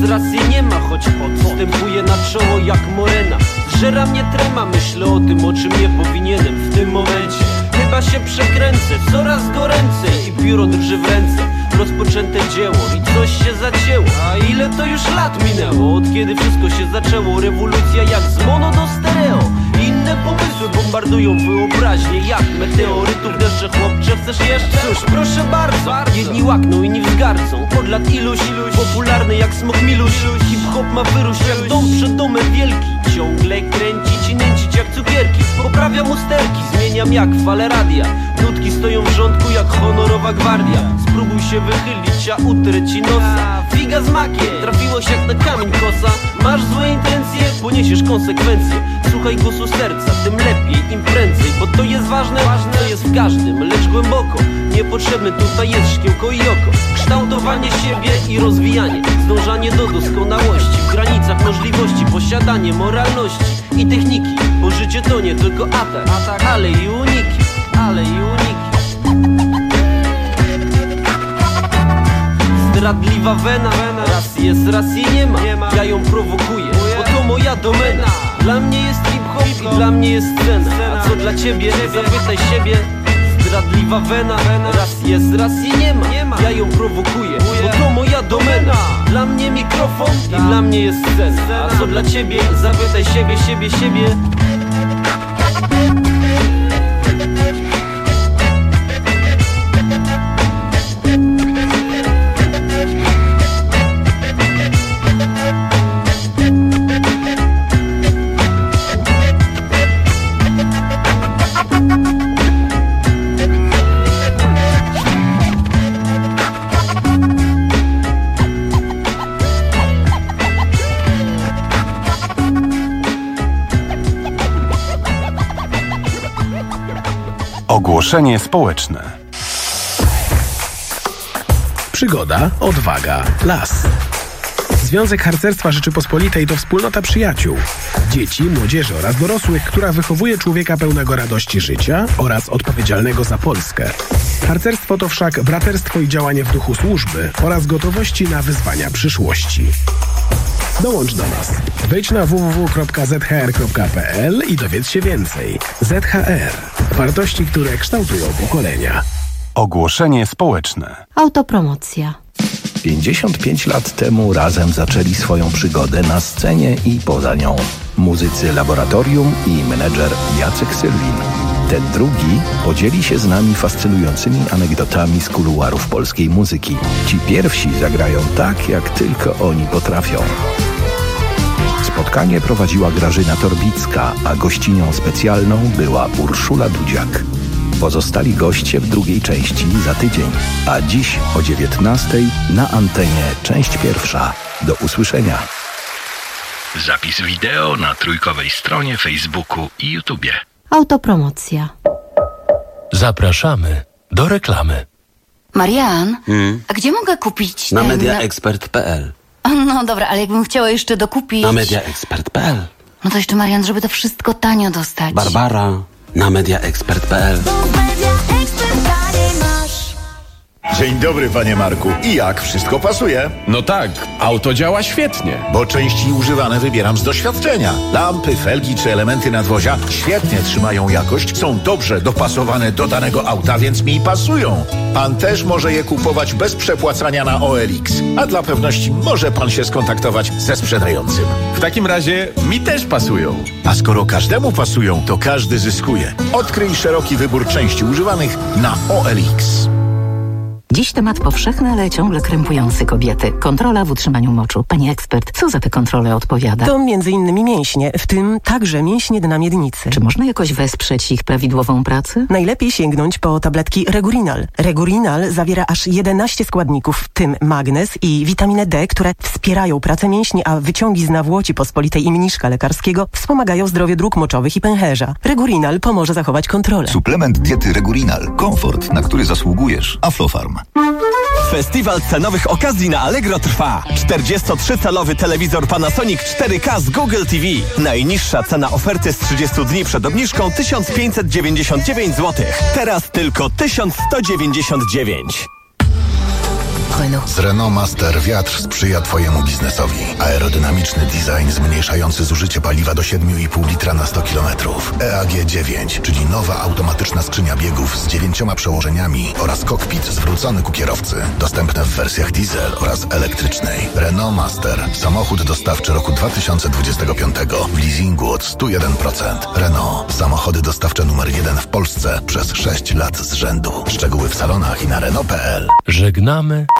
jest, racji nie ma, choć odstępuje na czoło jak morena. Zżera mnie trema, myślę o tym, o czym nie powinienem w tym momencie. Chyba się przekręcę, coraz goręcej i pióro drży w ręce. Rozpoczęte dzieło i coś się zacięło. A ile to już lat minęło, od kiedy wszystko się zaczęło? Rewolucja jak z mono do stereo. Inne pomysły bombardują wyobraźnię jak meteorytów deszcze. Chłopcze, chcesz jeszcze? Cóż, proszę bardzo. Jedni łakną, inni wzgardzą. Od lat iluś, popularny jak smok miluś. Hip-hop ma wyrósł jak dom przed domem wielki. Ciągle kręcić i nęcić jak cukierki. Poprawiam usterki, zmieniam jak fale radia. Nutki stoją w rządku jak honorowa gwardia. Spróbuj się wychylić, a utrę ci nosa. Figa z makiem, trafiłeś jak na kamień kosa. Masz złe intencje, poniesiesz konsekwencje. Słuchaj głosu serca, tym lepiej, im prędzej. Bo to jest ważne, ważne jest w każdym, lecz głęboko. Niepotrzebny tutaj jest szkiełko i oko. Kształtowanie siebie i rozwijanie. Zdążanie do doskonałości. W granicach możliwości, posiadanie moralności i techniki. Bo życie to nie tylko atak, atak ale i uniki, ale i uniki. Zdradliwa wena, raz jest, raz jej nie ma. Ja ją prowokuję, bo to moja domena. Dla mnie jest hip-hop i dla mnie jest scena. A co dla ciebie? Zapytaj siebie. Zdradliwa wena, raz jest, raz jej nie ma. Ja ją prowokuję, bo to moja domena. Dla mnie mikrofon i dla mnie jest scena. A co dla ciebie? Zapytaj siebie, siebie, siebie. Ogłoszenie społeczne. Przygoda, odwaga, las. Związek Harcerstwa Rzeczypospolitej to wspólnota przyjaciół, dzieci, młodzieży oraz dorosłych, która wychowuje człowieka pełnego radości życia oraz odpowiedzialnego za Polskę. Harcerstwo to wszak braterstwo i działanie w duchu służby oraz gotowości na wyzwania przyszłości. Dołącz do nas. Wejdź na w w w kropka z h r kropka p l i dowiedz się więcej. Z H R. Wartości, które kształtują pokolenia. Ogłoszenie społeczne. Autopromocja. pięćdziesiąt pięć lat temu razem zaczęli swoją przygodę na scenie i poza nią. Muzycy Laboratorium i menedżer Jacek Sylwin. Ten drugi podzieli się z nami fascynującymi anegdotami z kuluarów polskiej muzyki. Ci pierwsi zagrają tak, jak tylko oni potrafią. Spotkanie prowadziła Grażyna Torbicka, a gościnią specjalną była Urszula Dudziak. Pozostali goście w drugiej części za tydzień, a dziś o dziewiętnastej na antenie część pierwsza. Do usłyszenia. Zapis wideo na trójkowej stronie Facebooku i YouTubie. Autopromocja. Zapraszamy do reklamy. Marian, Hmm? a gdzie mogę kupić Na ten... mediaexpert kropka p l. No dobra, ale jakbym chciała jeszcze dokupić... Na mediaexpert kropka p l. No to jeszcze, Marian, żeby to wszystko tanio dostać. Barbara, na mediaexpert kropka p l. Dzień dobry, panie Marku. I jak? Wszystko pasuje? No tak, auto działa świetnie. Bo części używane wybieram z doświadczenia. Lampy, felgi czy elementy nadwozia świetnie trzymają jakość, są dobrze dopasowane do danego auta, więc mi pasują. Pan też może je kupować bez przepłacania na O L X. A dla pewności może pan się skontaktować ze sprzedającym. W takim razie mi też pasują. A skoro każdemu pasują, to każdy zyskuje. Odkryj szeroki wybór części używanych na O L X. Dziś temat powszechny, ale ciągle krępujący kobiety. Kontrola w utrzymaniu moczu. Pani ekspert, co za te kontrole odpowiada? To między innymi mięśnie, w tym także mięśnie dna miednicy. Czy można jakoś wesprzeć ich prawidłową pracę? Najlepiej sięgnąć po tabletki Regurinal. Regurinal zawiera aż jedenaście składników, w tym magnez i witaminę D, które wspierają pracę mięśni, a wyciągi z nawłoci pospolitej i mniszka lekarskiego wspomagają zdrowie dróg moczowych i pęcherza. Regurinal pomoże zachować kontrolę. Suplement diety Regurinal. Komfort, na który zasługujesz. Aflofarm. Festiwal cenowych okazji na Allegro trwa. czterdziestotrzy-calowy telewizor Panasonic cztery K z Google T V. Najniższa cena oferty z trzydziestu dni przed obniżką tysiąc pięćset dziewięćdziesiąt dziewięć złotych. Teraz tylko tysiąc sto dziewięćdziesiąt dziewięć. Renault. Z Renault Master wiatr sprzyja Twojemu biznesowi. Aerodynamiczny design zmniejszający zużycie paliwa do siedem i pół litra na sto kilometrów. E A G dziewięć, czyli nowa automatyczna skrzynia biegów z dziewięcioma przełożeniami oraz kokpit zwrócony ku kierowcy. Dostępne w wersjach diesel oraz elektrycznej. Renault Master. Samochód dostawczy roku dwa tysiące dwudziestego piątego w leasingu od sto jeden procent. Renault. Samochody dostawcze numer jeden w Polsce przez sześć lat z rzędu. Szczegóły w salonach i na Renault kropka p l. Żegnamy